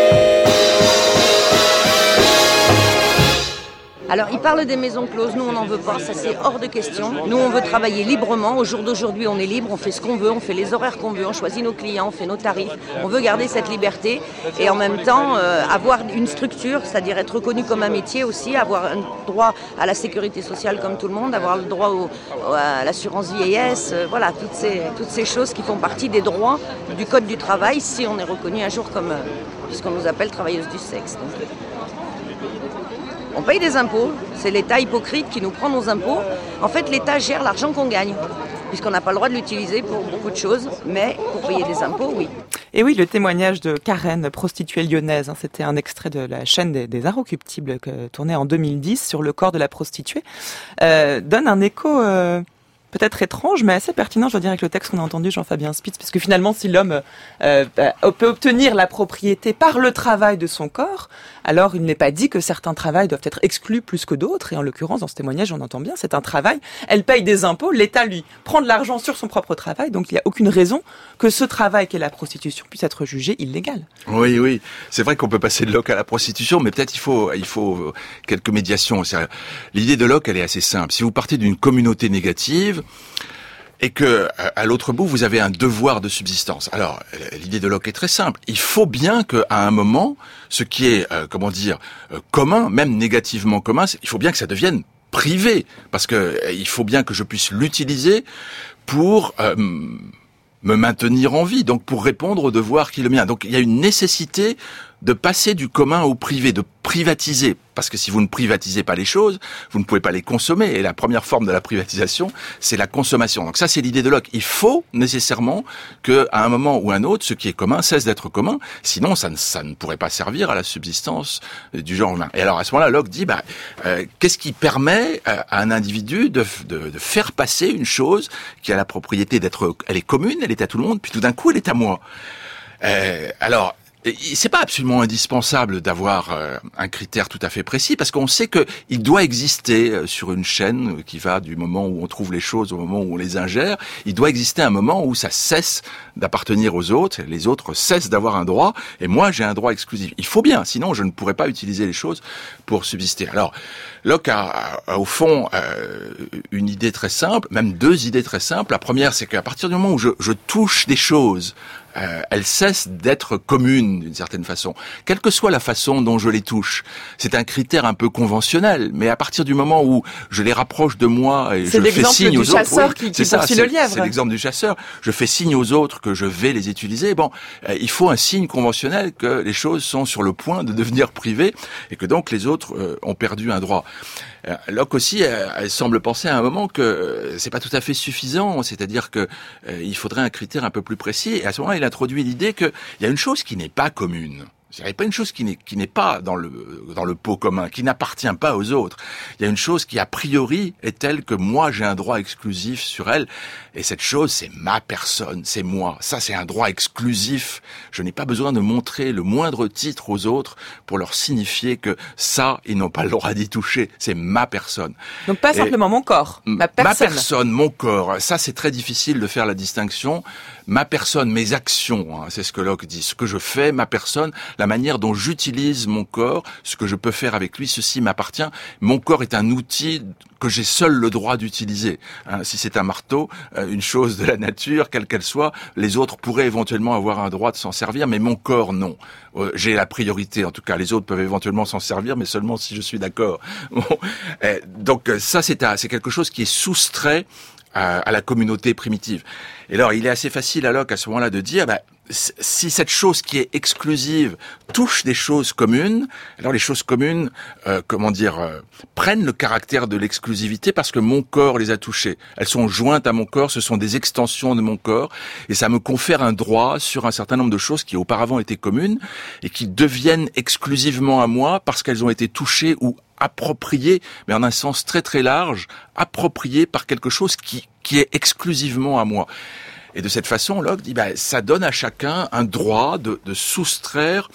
Alors, il parle des maisons closes, nous on n'en veut pas, ça c'est hors de question. Nous on veut travailler librement, au jour d'aujourd'hui on est libre, on fait ce qu'on veut, on fait les horaires qu'on veut, on choisit nos clients, on fait nos tarifs. On veut garder cette liberté et en même temps avoir une structure, c'est-à-dire être reconnu comme un métier aussi, avoir un droit à la sécurité sociale comme tout le monde, avoir le droit à l'assurance vieillesse, voilà, toutes ces choses qui font partie des droits du Code du travail si on est reconnu un jour comme, puisqu'on nous appelle travailleuses du sexe. Donc, on paye des impôts, c'est l'État hypocrite qui nous prend nos impôts. En fait, l'État gère l'argent qu'on gagne, puisqu'on n'a pas le droit de l'utiliser pour beaucoup de choses, mais pour payer des impôts, oui. Et oui, le témoignage de Karen, prostituée lyonnaise, c'était un extrait de la chaîne des Inrecuptibles tournée en 2010 sur le corps de la prostituée, donne un écho peut-être étrange, mais assez pertinent, je dois dire, avec le texte qu'on a entendu, Jean-Fabien Spitz, parce que finalement, si l'homme peut obtenir la propriété par le travail de son corps, alors il n'est pas dit que certains travails doivent être exclus plus que d'autres, et en l'occurrence, dans ce témoignage, on entend bien, c'est un travail, elle paye des impôts, l'État, lui, prend de l'argent sur son propre travail, donc il n'y a aucune raison que ce travail qu'est la prostitution puisse être jugé illégal. Oui, c'est vrai qu'on peut passer de Locke à la prostitution, mais peut-être il faut quelques médiations. L'idée de Locke, elle est assez simple. Si vous partez d'une communauté négative, et que à l'autre bout vous avez un devoir de subsistance. Alors l'idée de Locke est très simple. Il faut bien qu'à un moment, ce qui est commun, même négativement commun, il faut bien que ça devienne privé, parce que il faut bien que je puisse l'utiliser pour me maintenir en vie, donc pour répondre au devoir qui est le mien. Donc il y a une nécessité de passer du commun au privé, de privatiser. Parce que si vous ne privatisez pas les choses, vous ne pouvez pas les consommer. Et la première forme de la privatisation, c'est la consommation. Donc ça, c'est l'idée de Locke. Il faut nécessairement qu'à un moment ou un autre, ce qui est commun cesse d'être commun. Sinon, ça ne pourrait pas servir à la subsistance du genre humain. Et alors, à ce moment-là, Locke dit, qu'est-ce qui permet à un individu de faire passer une chose qui a la propriété d'être, elle est commune, elle est à tout le monde, puis tout d'un coup, elle est à moi. Alors, c'est pas absolument indispensable d'avoir un critère tout à fait précis, parce qu'on sait que il doit exister sur une chaîne qui va du moment où on trouve les choses au moment où on les ingère, il doit exister un moment où ça cesse d'appartenir aux autres, les autres cessent d'avoir un droit, et moi j'ai un droit exclusif. Il faut bien, sinon je ne pourrais pas utiliser les choses pour subsister. Alors, Locke a au fond une idée très simple, même deux idées très simples. La première, c'est qu'à partir du moment où je touche des choses, elles cessent d'être communes d'une certaine façon, quelle que soit la façon dont je les touche. C'est un critère un peu conventionnel, mais à partir du moment où je les rapproche de moi et je fais signe aux autres, c'est l'exemple du chasseur. Je fais signe aux autres que je vais les utiliser. Bon, il faut un signe conventionnel que les choses sont sur le point de devenir privées et que donc les autres ont perdu un droit. Locke aussi, elle semble penser à un moment que c'est pas tout à fait suffisant, c'est-à-dire que il faudrait un critère un peu plus précis. Et à ce moment-là, il introduit l'idée qu'il y a une chose qui n'est pas commune. Il n'y a pas une chose qui n'est pas dans le pot commun, qui n'appartient pas aux autres. Il y a une chose qui, a priori, est telle que moi, j'ai un droit exclusif sur elle. Et cette chose, c'est ma personne, c'est moi. Ça, c'est un droit exclusif. Je n'ai pas besoin de montrer le moindre titre aux autres pour leur signifier que ça, ils n'ont pas le droit d'y toucher. C'est ma personne. Donc pas simplement mon corps, ma personne. Ma personne, mon corps. Ça, c'est très difficile de faire la distinction. Ma personne, mes actions, c'est ce que Locke dit. Ce que je fais, ma personne, la manière dont j'utilise mon corps, ce que je peux faire avec lui, ceci m'appartient. Mon corps est un outil que j'ai seul le droit d'utiliser. Si c'est un marteau, une chose de la nature, quelle qu'elle soit, les autres pourraient éventuellement avoir un droit de s'en servir, mais mon corps, non. J'ai la priorité, en tout cas. Les autres peuvent éventuellement s'en servir, mais seulement si je suis d'accord. Bon. Donc ça, c'est quelque chose qui est soustrait à la communauté primitive. Et alors, il est assez facile à Locke à ce moment-là de dire, si cette chose qui est exclusive touche des choses communes, alors les choses communes, prennent le caractère de l'exclusivité parce que mon corps les a touchées. Elles sont jointes à mon corps, ce sont des extensions de mon corps, et ça me confère un droit sur un certain nombre de choses qui auparavant étaient communes et qui deviennent exclusivement à moi parce qu'elles ont été touchées ou approprié, mais en un sens très très large, approprié par quelque chose qui est exclusivement à moi. Et de cette façon, Locke dit, ça donne à chacun un droit de soustraire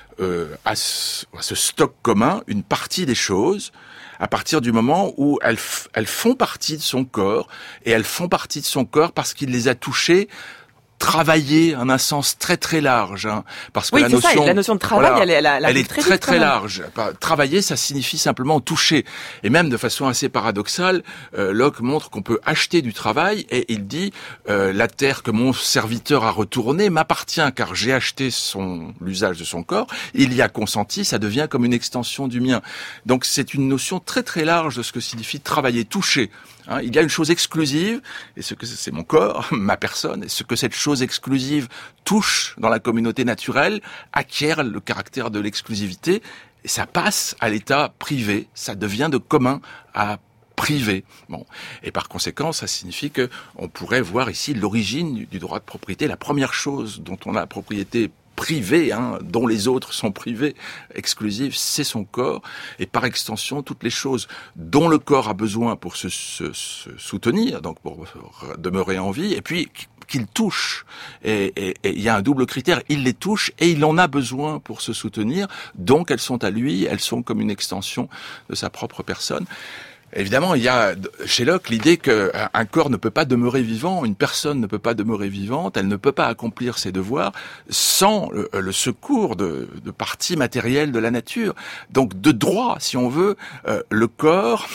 à ce stock commun une partie des choses, à partir du moment où elles font partie de son corps, et elles font partie de son corps parce qu'il les a touchées, travailler en un sens très très large, parce que la notion de travail, voilà, elle est très très large. Travailler, ça signifie simplement toucher, et même de façon assez paradoxale, Locke montre qu'on peut acheter du travail, et il dit la terre que mon serviteur a retournée m'appartient car j'ai acheté l'usage de son corps, il y a consenti, ça devient comme une extension du mien. Donc c'est une notion très très large de ce que signifie travailler, toucher. Il y a une chose exclusive, et ce que c'est mon corps, ma personne, et ce que cette chose exclusive touche dans la communauté naturelle acquiert le caractère de l'exclusivité, et ça passe à l'état privé, ça devient de commun à privé. Bon. Et par conséquent, ça signifie que on pourrait voir ici l'origine du droit de propriété. La première chose dont on a la propriété privée, dont les autres sont privés, exclusifs, c'est son corps, et par extension, toutes les choses dont le corps a besoin pour se soutenir, donc pour demeurer en vie, et puis qu'il touche. Et il y a un double critère, il les touche et il en a besoin pour se soutenir, donc elles sont à lui, elles sont comme une extension de sa propre personne. Évidemment, il y a chez Locke l'idée qu'un corps ne peut pas demeurer vivant, une personne ne peut pas demeurer vivante, elle ne peut pas accomplir ses devoirs sans le secours de parties matérielles de la nature. Donc, de droit, si on veut, le corps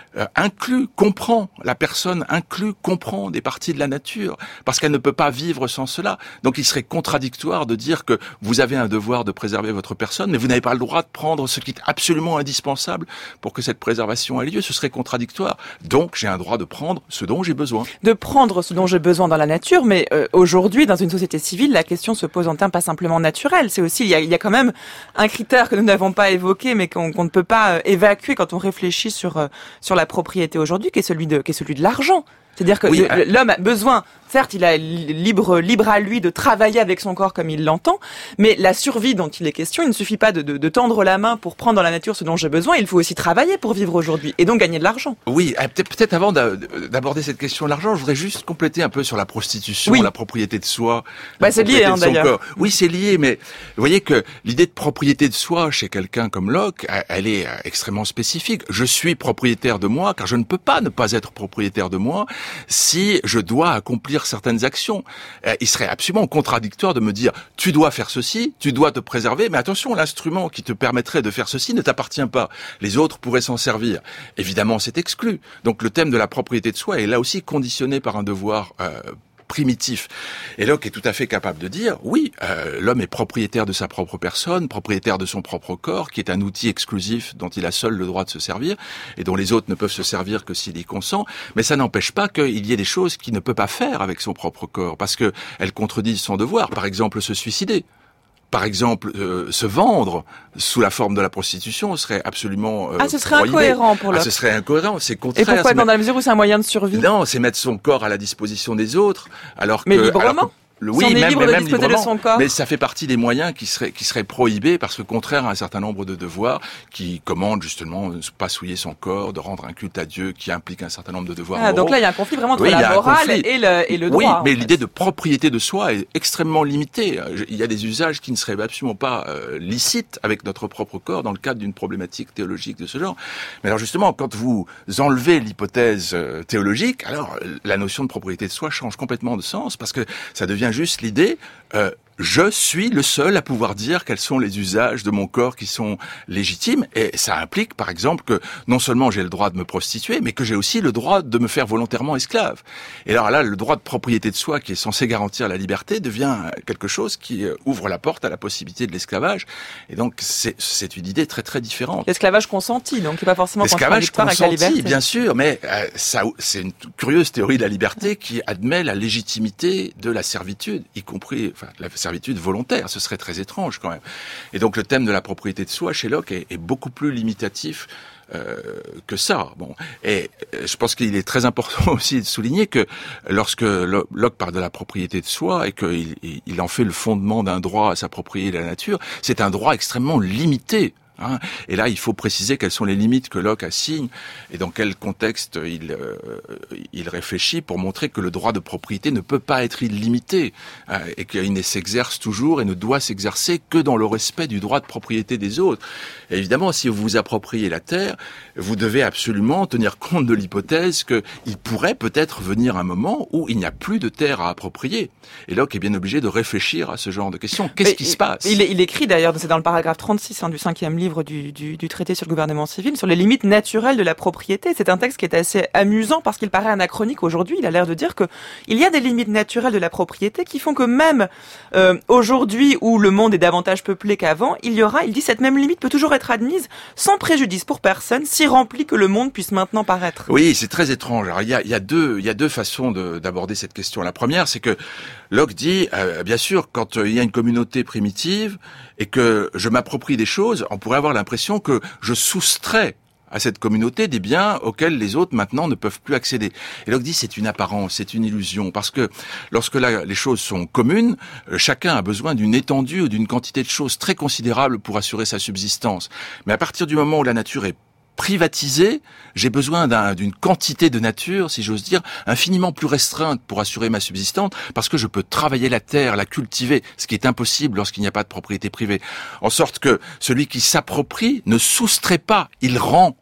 comprend, la personne comprend des parties de la nature, parce qu'elle ne peut pas vivre sans cela. Donc il serait contradictoire de dire que vous avez un devoir de préserver votre personne, mais vous n'avez pas le droit de prendre ce qui est absolument indispensable pour que cette préservation ait lieu. Ce serait contradictoire. Donc j'ai un droit de prendre ce dont j'ai besoin. De prendre ce dont j'ai besoin dans la nature, mais aujourd'hui, dans une société civile, la question se pose en termes pas simplement naturels. C'est aussi, il y a quand même un critère que nous n'avons pas évoqué, mais qu'on ne peut pas évacuer quand on réfléchit sur la propriété aujourd'hui, qui est celui de l'argent. C'est-à-dire que l'homme a besoin, certes, il a libre à lui de travailler avec son corps comme il l'entend, mais la survie dont il est question, il ne suffit pas de tendre la main pour prendre dans la nature ce dont j'ai besoin, il faut aussi travailler pour vivre aujourd'hui, et donc gagner de l'argent. Oui, peut-être avant d'aborder cette question de l'argent, je voudrais juste compléter un peu sur la prostitution, la propriété de soi. C'est lié, d'ailleurs. Oui, c'est lié, mais vous voyez que l'idée de propriété de soi chez quelqu'un comme Locke, elle est extrêmement spécifique. Je suis propriétaire de moi, car je ne peux pas ne pas être propriétaire de moi, si je dois accomplir certaines actions. Il serait absolument contradictoire de me dire « tu dois faire ceci, tu dois te préserver, mais attention, l'instrument qui te permettrait de faire ceci ne t'appartient pas. Les autres pourraient s'en servir. » Évidemment, c'est exclu. Donc le thème de la propriété de soi est là aussi conditionné par un devoir primitif. Et Locke est tout à fait capable de dire, oui, l'homme est propriétaire de sa propre personne, propriétaire de son propre corps, qui est un outil exclusif dont il a seul le droit de se servir, et dont les autres ne peuvent se servir que s'il y consent, mais ça n'empêche pas qu'il y ait des choses qu'il ne peut pas faire avec son propre corps, parce que elles contredisent son devoir. Par exemple, se suicider. Par exemple, se vendre sous la forme de la prostitution serait absolument ce serait prohibé. Incohérent pour Locke. Ce serait incohérent, c'est contraire. Et pourquoi dans la mesure où c'est un moyen de survie? Non, c'est mettre son corps à la disposition des autres, alors que... Mais librement. Oui, si on est libre de disposer librement, de son corps. Mais ça fait partie des moyens qui seraient prohibés parce que contraire à un certain nombre de devoirs qui commandent justement de ne pas souiller son corps, de rendre un culte à Dieu, qui implique un certain nombre de devoirs moraux. Donc là, il y a un conflit vraiment entre la morale et le droit. Oui, mais l'idée de propriété de soi est extrêmement limitée. Il y a des usages qui ne seraient absolument pas licites avec notre propre corps dans le cadre d'une problématique théologique de ce genre. Mais alors justement, quand vous enlevez l'hypothèse théologique, alors la notion de propriété de soi change complètement de sens parce que ça devient juste l'idée, je suis le seul à pouvoir dire quels sont les usages de mon corps qui sont légitimes, et ça implique par exemple que non seulement j'ai le droit de me prostituer, mais que j'ai aussi le droit de me faire volontairement esclave. Et alors là, le droit de propriété de soi qui est censé garantir la liberté devient quelque chose qui ouvre la porte à la possibilité de l'esclavage, et donc c'est une idée très très différente. L'esclavage consenti, donc qui n'est pas forcément contradictoire avec la liberté. Bien sûr, mais c'est une curieuse théorie de la liberté qui admet la légitimité de la servitude, y compris la servitude volontaire. Ce serait très étrange quand même. Et donc le thème de la propriété de soi chez Locke est beaucoup plus limitatif que ça. Bon, et je pense qu'il est très important aussi de souligner que lorsque Locke parle de la propriété de soi et qu'il en fait le fondement d'un droit à s'approprier la nature, c'est un droit extrêmement limité Hein. Et là, il faut préciser quelles sont les limites que Locke assigne et dans quel contexte il réfléchit pour montrer que le droit de propriété ne peut pas être illimité et qu'il ne s'exerce toujours et ne doit s'exercer que dans le respect du droit de propriété des autres. Et évidemment, si vous vous appropriez la terre, vous devez absolument tenir compte de l'hypothèse qu'il pourrait peut-être venir un moment où il n'y a plus de terre à approprier. Et Locke est bien obligé de réfléchir à ce genre de questions. Qu'est-ce qui se passe ? Il écrit d'ailleurs, c'est dans le paragraphe 36 du 5e livre du traité sur le gouvernement civil, sur les limites naturelles de la propriété. C'est un texte qui est assez amusant parce qu'il paraît anachronique aujourd'hui. Il a l'air de dire que il y a des limites naturelles de la propriété qui font que même aujourd'hui où le monde est davantage peuplé qu'avant, il dit cette même limite peut toujours être admise sans préjudice pour personne, si remplie que le monde puisse maintenant paraître. Oui, c'est très étrange. Alors, il y a deux façons d'aborder cette question. La première, c'est que Locke dit, bien sûr, quand il y a une communauté primitive et que je m'approprie des choses, on pourrait avoir l'impression que je soustrais à cette communauté des biens auxquels les autres maintenant ne peuvent plus accéder. Et Locke dit c'est une apparence, c'est une illusion, parce que lorsque les choses sont communes, chacun a besoin d'une étendue ou d'une quantité de choses très considérable pour assurer sa subsistance. Mais à partir du moment où la nature est privatisée, j'ai besoin d'une quantité de nature, si j'ose dire, infiniment plus restreinte pour assurer ma subsistance, parce que je peux travailler la terre, la cultiver, ce qui est impossible lorsqu'il n'y a pas de propriété privée. En sorte que celui qui s'approprie ne soustrait pas, il rend.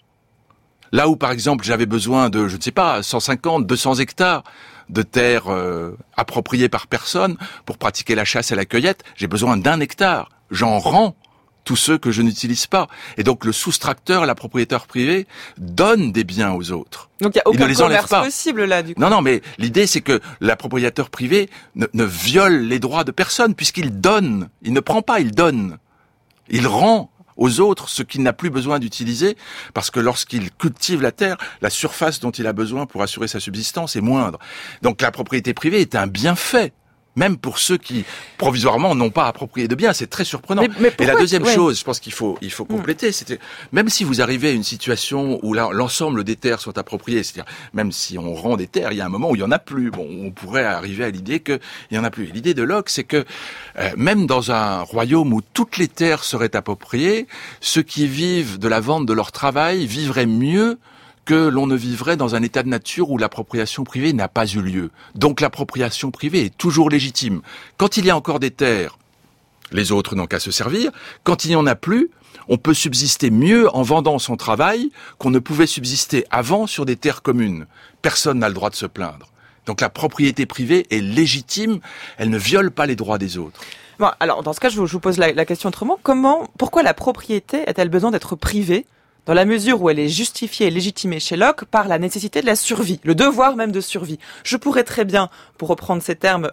Là où, par exemple, j'avais besoin de, 150, 200 hectares de terre appropriée par personne pour pratiquer la chasse et la cueillette, j'ai besoin d'1 hectare. J'en rends tous ceux que je n'utilise pas. Et donc le soustracteur, la propriétaire privée, donne des biens aux autres. Donc il n'y a aucun commerce possible là, du coup. Non, mais l'idée c'est que la propriétaire privée ne viole les droits de personne, puisqu'il donne. Il ne prend pas, il donne. Il rend aux autres ce qu'il n'a plus besoin d'utiliser, parce que lorsqu'il cultive la terre, la surface dont il a besoin pour assurer sa subsistance est moindre. Donc la propriété privée est un bienfait. Même pour ceux qui, provisoirement, n'ont pas approprié de biens. C'est très surprenant. Et la deuxième chose, je pense qu'il faut compléter, c'était, même si vous arrivez à une situation où l'ensemble des terres sont appropriées, c'est-à-dire, même si on rend des terres, il y a un moment où il y en a plus. Bon, on pourrait arriver à l'idée qu'il y en a plus. L'idée de Locke, c'est que, même dans un royaume où toutes les terres seraient appropriées, ceux qui vivent de la vente de leur travail vivraient mieux que l'on ne vivrait dans un état de nature où l'appropriation privée n'a pas eu lieu. Donc l'appropriation privée est toujours légitime. Quand il y a encore des terres, les autres n'ont qu'à se servir. Quand il n'y en a plus, on peut subsister mieux en vendant son travail qu'on ne pouvait subsister avant sur des terres communes. Personne n'a le droit de se plaindre. Donc la propriété privée est légitime, elle ne viole pas les droits des autres. Bon, alors dans ce cas, je vous pose la question autrement. Pourquoi la propriété a-t-elle besoin d'être privée ? Dans la mesure où elle est justifiée et légitimée chez Locke par la nécessité de la survie, le devoir même de survie. Je pourrais très bien, pour reprendre ces termes,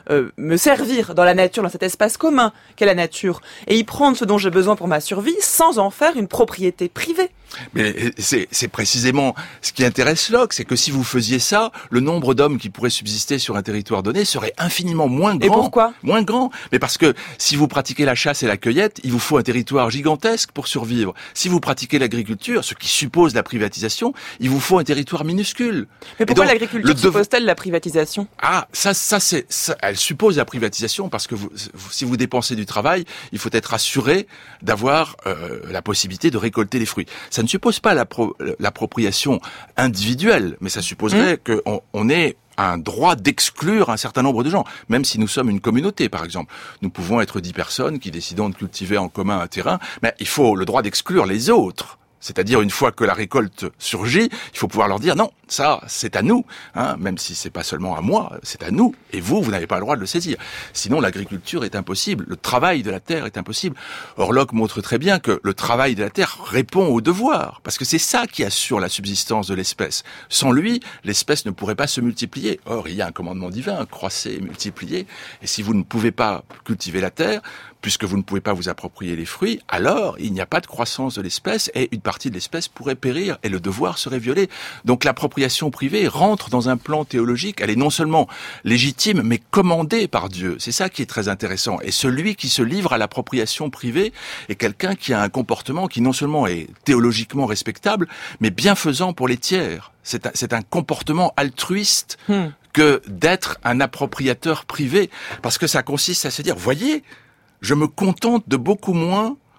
me servir dans la nature, dans cet espace commun qu'est la nature, et y prendre ce dont j'ai besoin pour ma survie, sans en faire une propriété privée. Mais c'est précisément ce qui intéresse Locke, c'est que si vous faisiez ça, le nombre d'hommes qui pourraient subsister sur un territoire donné serait infiniment moins grand. Et pourquoi ? Moins grand. Mais parce que si vous pratiquez la chasse et la cueillette, il vous faut un territoire gigantesque pour survivre. Si vous pratiquez l'agriculture, ce qui suppose la privatisation, il vous faut un territoire minuscule. Mais pourquoi l'agriculture suppose-t-elle la privatisation ? Ah, ça, elle suppose la privatisation parce que si vous dépensez du travail, il faut être assuré d'avoir la possibilité de récolter les fruits. Ça ne suppose pas l'appropriation individuelle, mais ça supposerait qu'on ait un droit d'exclure un certain nombre de gens, même si nous sommes une communauté, par exemple. Nous pouvons être 10 personnes qui décidons de cultiver en commun un terrain, mais il faut le droit d'exclure les autres. C'est-à-dire, une fois que la récolte surgit, il faut pouvoir leur dire non, ça, c'est à nous, hein, même si c'est pas seulement à moi, c'est à nous, et vous n'avez pas le droit de le saisir. Sinon, l'agriculture est impossible, le travail de la terre est impossible. Or, Locke montre très bien que le travail de la terre répond au devoir, parce que c'est ça qui assure la subsistance de l'espèce. Sans lui, l'espèce ne pourrait pas se multiplier. Or, il y a un commandement divin, croissez et multipliez, et si vous ne pouvez pas cultiver la terre, puisque vous ne pouvez pas vous approprier les fruits, alors il n'y a pas de croissance de l'espèce et une partie de l'espèce pourrait périr et le devoir serait violé. Donc l'appropriation privée rentre dans un plan théologique, elle est non seulement légitime mais commandée par Dieu. C'est ça qui est très intéressant. Et celui qui se livre à l'appropriation privée est quelqu'un qui a un comportement qui non seulement est théologiquement respectable, mais bienfaisant pour les tiers. C'est un comportement altruiste que d'être un appropriateur privé, parce que ça consiste à se dire, voyez, je me contente de beaucoup moins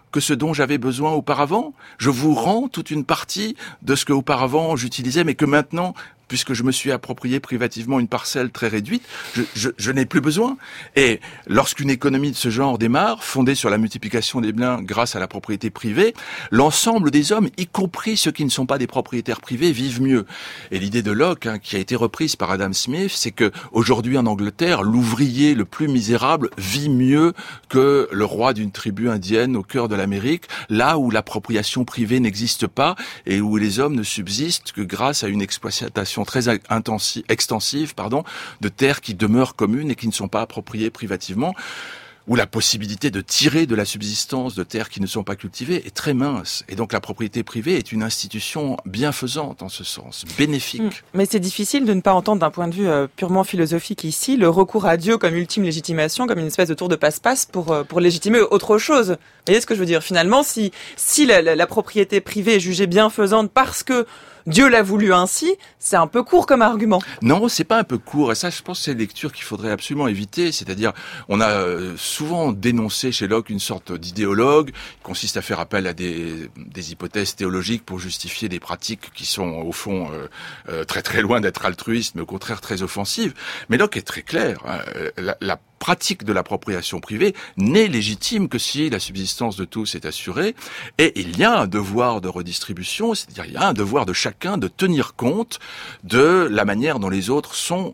que ce dont j'avais besoin auparavant. Je vous rends toute une partie de ce que auparavant j'utilisais, mais que maintenant, puisque je me suis approprié privativement une parcelle très réduite, je n'ai plus besoin. Et lorsqu'une économie de ce genre démarre, fondée sur la multiplication des biens grâce à la propriété privée, l'ensemble des hommes, y compris ceux qui ne sont pas des propriétaires privés, vivent mieux. Et l'idée de Locke, qui a été reprise par Adam Smith, c'est que aujourd'hui en Angleterre, l'ouvrier le plus misérable vit mieux que le roi d'une tribu indienne au cœur de l'Amérique, là où l'appropriation privée n'existe pas et où les hommes ne subsistent que grâce à une exploitation très extensive, de terres qui demeurent communes et qui ne sont pas appropriées privativement, où la possibilité de tirer de la subsistance de terres qui ne sont pas cultivées est très mince. Et donc la propriété privée est une institution bienfaisante en ce sens, bénéfique. Mais c'est difficile de ne pas entendre d'un point de vue purement philosophique ici le recours à Dieu comme ultime légitimation, comme une espèce de tour de passe-passe pour légitimer autre chose. Vous voyez ce que je veux dire ? Finalement, si la propriété privée est jugée bienfaisante parce que Dieu l'a voulu ainsi, c'est un peu court comme argument. Non, c'est pas un peu court. Et ça, je pense que c'est une lecture qu'il faudrait absolument éviter. C'est-à-dire, on a souvent dénoncé chez Locke une sorte d'idéologue qui consiste à faire appel à des hypothèses théologiques pour justifier des pratiques qui sont, au fond, très très loin d'être altruistes, mais au contraire très offensives. Mais Locke est très clair. La pratique de l'appropriation privée n'est légitime que si la subsistance de tous est assurée, et il y a un devoir de redistribution, c'est-à-dire il y a un devoir de chacun de tenir compte de la manière dont les autres sont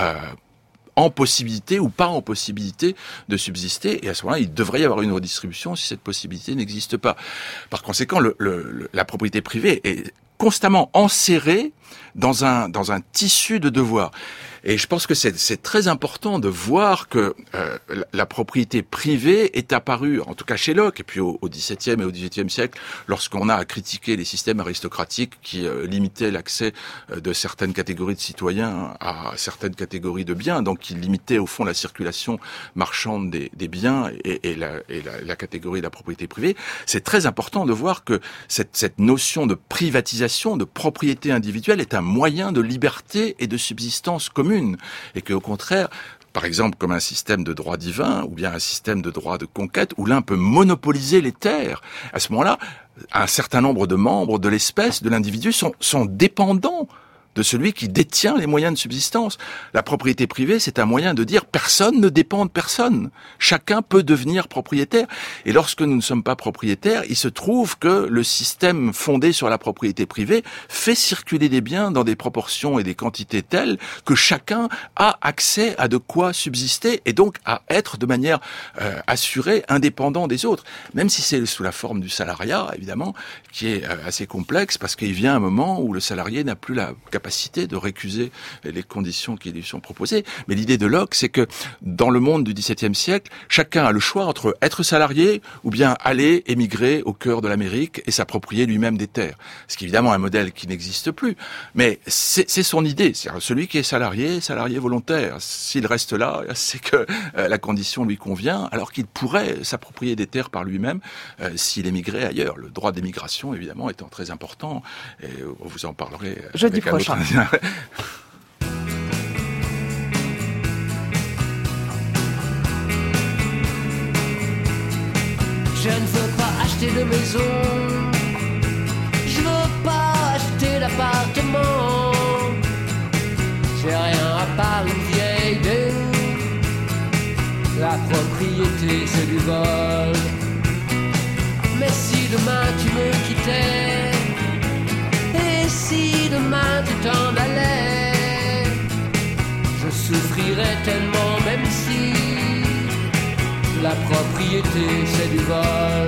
en possibilité ou pas en possibilité de subsister, et à ce moment-là, il devrait y avoir une redistribution si cette possibilité n'existe pas. Par conséquent, la propriété privée est constamment enserrée dans un tissu de devoirs. Et je pense que c'est très important de voir que la propriété privée est apparue, en tout cas chez Locke, et puis au XVIIe et au XVIIIe siècle, lorsqu'on a critiqué les systèmes aristocratiques qui limitaient l'accès de certaines catégories de citoyens à certaines catégories de biens, donc qui limitaient au fond la circulation marchande des biens et la catégorie de la propriété privée. C'est très important de voir que cette notion de privatisation, de propriété individuelle est un moyen de liberté et de subsistance commune. Et qu'au contraire, par exemple comme un système de droit divin ou bien un système de droit de conquête où l'un peut monopoliser les terres, à ce moment-là, un certain nombre de membres de l'espèce, de l'individu, sont dépendants de celui qui détient les moyens de subsistance. La propriété privée, c'est un moyen de dire personne ne dépend de personne. Chacun peut devenir propriétaire. Et lorsque nous ne sommes pas propriétaires, il se trouve que le système fondé sur la propriété privée fait circuler des biens dans des proportions et des quantités telles que chacun a accès à de quoi subsister et donc à être de manière assurée, indépendant des autres. Même si c'est sous la forme du salariat, évidemment, qui est assez complexe parce qu'il vient un moment où le salarié n'a plus la capacité de récuser les conditions qui lui sont proposées. Mais l'idée de Locke, c'est que dans le monde du XVIIe siècle, chacun a le choix entre être salarié ou bien aller émigrer au cœur de l'Amérique et s'approprier lui-même des terres. Ce qui est évidemment un modèle qui n'existe plus. Mais c'est son idée. C'est celui qui est salarié volontaire. S'il reste là, c'est que la condition lui convient, alors qu'il pourrait s'approprier des terres par lui-même s'il émigrait ailleurs. Le droit d'émigration, évidemment, étant très important. Et vous en parlerez jeudi prochain. Je ne veux pas acheter de maison, je veux pas acheter d'appartement, j'ai rien à part une vieille idée, la propriété c'est du vol. Mais si demain tu me quittais, et si demain tu t'en allais, je souffrirais tellement, même si la propriété c'est du vol.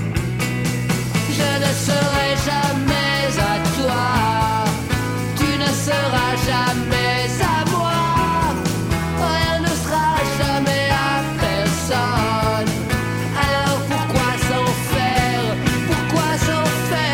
Je ne serai jamais à toi, tu ne seras jamais à moi, rien ne sera jamais à personne. Alors pourquoi s'en faire, pourquoi s'en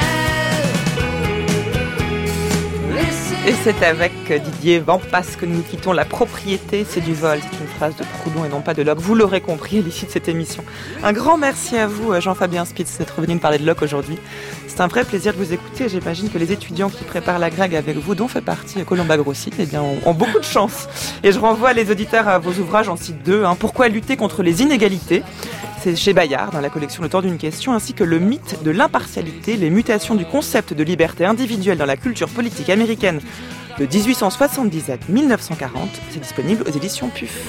faire? Et c'est avec Didier Vampas que nous quittons. La propriété, c'est du vol. C'est une phrase de Proudhon et non pas de Locke. Vous l'aurez compris à l'issue de cette émission. Un grand merci à vous, Jean-Fabien Spitz, d'être venu nous parler de Locke aujourd'hui. C'est un vrai plaisir de vous écouter. J'imagine que les étudiants qui préparent la grève avec vous, dont fait partie Colomba Grossi, eh bien, ont beaucoup de chance. Et je renvoie les auditeurs à vos ouvrages, en cite 2. Pourquoi lutter contre les inégalités ? C'est chez Bayard, dans la collection Le temps d'une question, ainsi que Le mythe de l'impartialité, les mutations du concept de liberté individuelle dans la culture politique américaine de 1870 à 1940. C'est disponible aux éditions PUF.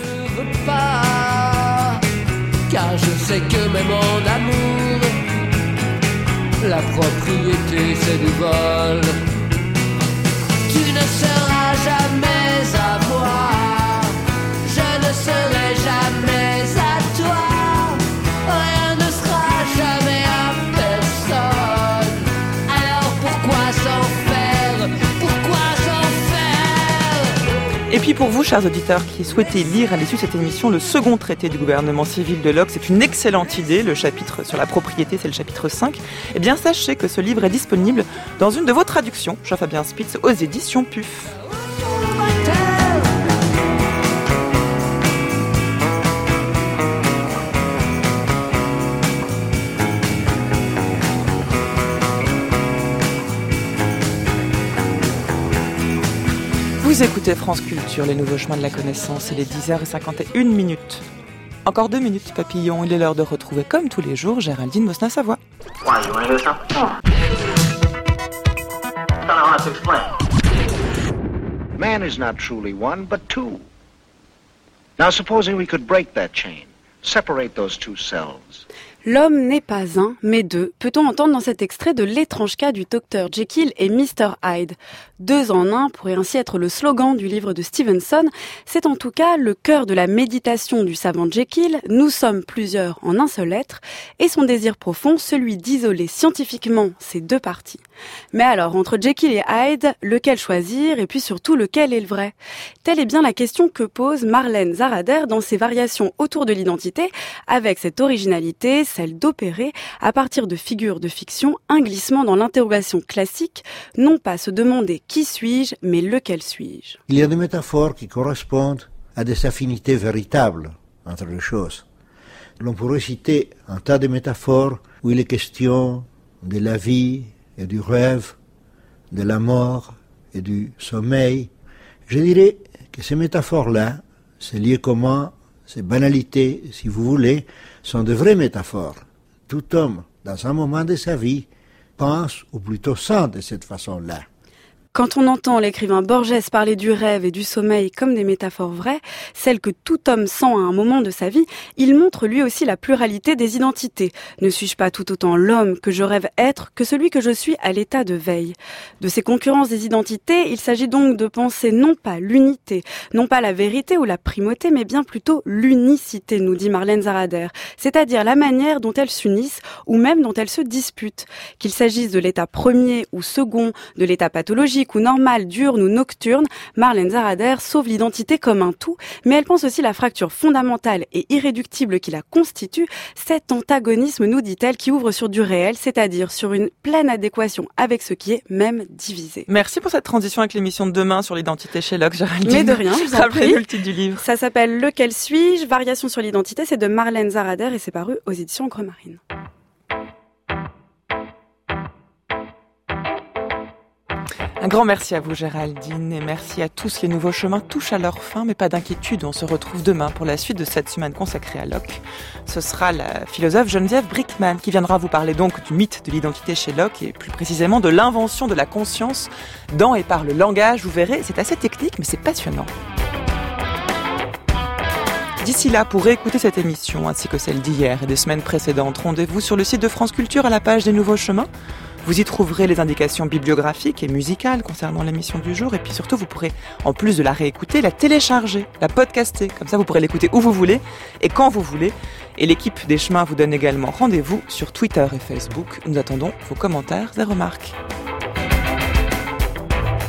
Car je sais que même en amour, la propriété c'est du vol. Tu ne seras jamais à moi, je ne serai jamais à toi, rien ne sera jamais à personne. Alors pourquoi s'en faire, pourquoi s'en faire? Et puis pour vous, chers auditeurs, qui souhaitez lire à l'issue de cette émission le second traité du gouvernement civil de Locke, c'est une excellente idée. Le chapitre sur la propriété, c'est le chapitre 5. Eh bien, sachez que ce livre est disponible dans une de vos traductions, Jean-Fabien Spitz, aux éditions PUF. Vous écoutez France Culture, les nouveaux chemins de la connaissance, il est 10h51. Encore 2 minutes, papillon, il est l'heure de retrouver, comme tous les jours, Géraldine Mosna-Savoie. Man is not truly one, but two. Now supposing we could break that chain, separate those two selves. L'homme n'est pas un, mais deux, peut-on entendre dans cet extrait de l'étrange cas du Dr Jekyll et Mr Hyde. 2 en 1 pourrait ainsi être le slogan du livre de Stevenson. C'est en tout cas le cœur de la méditation du savant Jekyll. Nous sommes plusieurs en un seul être, et son désir profond, celui d'isoler scientifiquement ces 2 parties. Mais alors, entre Jekyll et Hyde, lequel choisir, et puis surtout lequel est le vrai? Telle est bien la question que pose Marlène Zarader dans ses variations autour de l'identité, avec cette originalité, celle d'opérer, à partir de figures de fiction, un glissement dans l'interrogation classique, non pas se demander qui suis-je, mais lequel suis-je. Il y a des métaphores qui correspondent à des affinités véritables entre les choses. L'on pourrait citer un tas de métaphores où il est question de la vie et du rêve, de la mort et du sommeil. Je dirais que ces métaphores-là, ces lieux communs, ces banalités, si vous voulez, sont de vraies métaphores. Tout homme, dans un moment de sa vie, pense, ou plutôt sent de cette façon-là. Quand on entend l'écrivain Borges parler du rêve et du sommeil comme des métaphores vraies, celles que tout homme sent à un moment de sa vie, il montre lui aussi la pluralité des identités. Ne suis-je pas tout autant l'homme que je rêve être que celui que je suis à l'état de veille? De ces concurrences des identités, il s'agit donc de penser non pas l'unité, non pas la vérité ou la primauté, mais bien plutôt l'unicité, nous dit Marlène Zarader, c'est-à-dire la manière dont elles s'unissent ou même dont elles se disputent. Qu'il s'agisse de l'état premier ou second, de l'état pathologique ou normal, diurne ou nocturne, Marlène Zarader sauve l'identité comme un tout, mais elle pense aussi la fracture fondamentale et irréductible qui la constitue, cet antagonisme, nous dit-elle, qui ouvre sur du réel, c'est-à-dire sur une pleine adéquation avec ce qui est même divisé. Merci pour cette transition avec l'émission de demain sur l'identité chez Locke, Géraldine. Mais de rien, je vous en prie. Le titre du livre. Ça s'appelle Lequel suis-je? Variation sur l'identité, c'est de Marlène Zarader et c'est paru aux éditions Encre Marine. Un grand merci à vous Géraldine et merci à tous. Les nouveaux chemins touchent à leur fin, mais pas d'inquiétude, on se retrouve demain pour la suite de cette semaine consacrée à Locke. Ce sera la philosophe Geneviève Brickman qui viendra vous parler donc du mythe de l'identité chez Locke et plus précisément de l'invention de la conscience dans et par le langage. Vous verrez, c'est assez technique mais c'est passionnant. D'ici là, pour réécouter cette émission ainsi que celle d'hier et des semaines précédentes, rendez-vous sur le site de France Culture à la page des nouveaux chemins. Vous y trouverez les indications bibliographiques et musicales concernant l'émission du jour. Et puis surtout, vous pourrez, en plus de la réécouter, la télécharger, la podcaster. Comme ça, vous pourrez l'écouter où vous voulez et quand vous voulez. Et l'équipe des chemins vous donne également rendez-vous sur Twitter et Facebook. Nous attendons vos commentaires et remarques.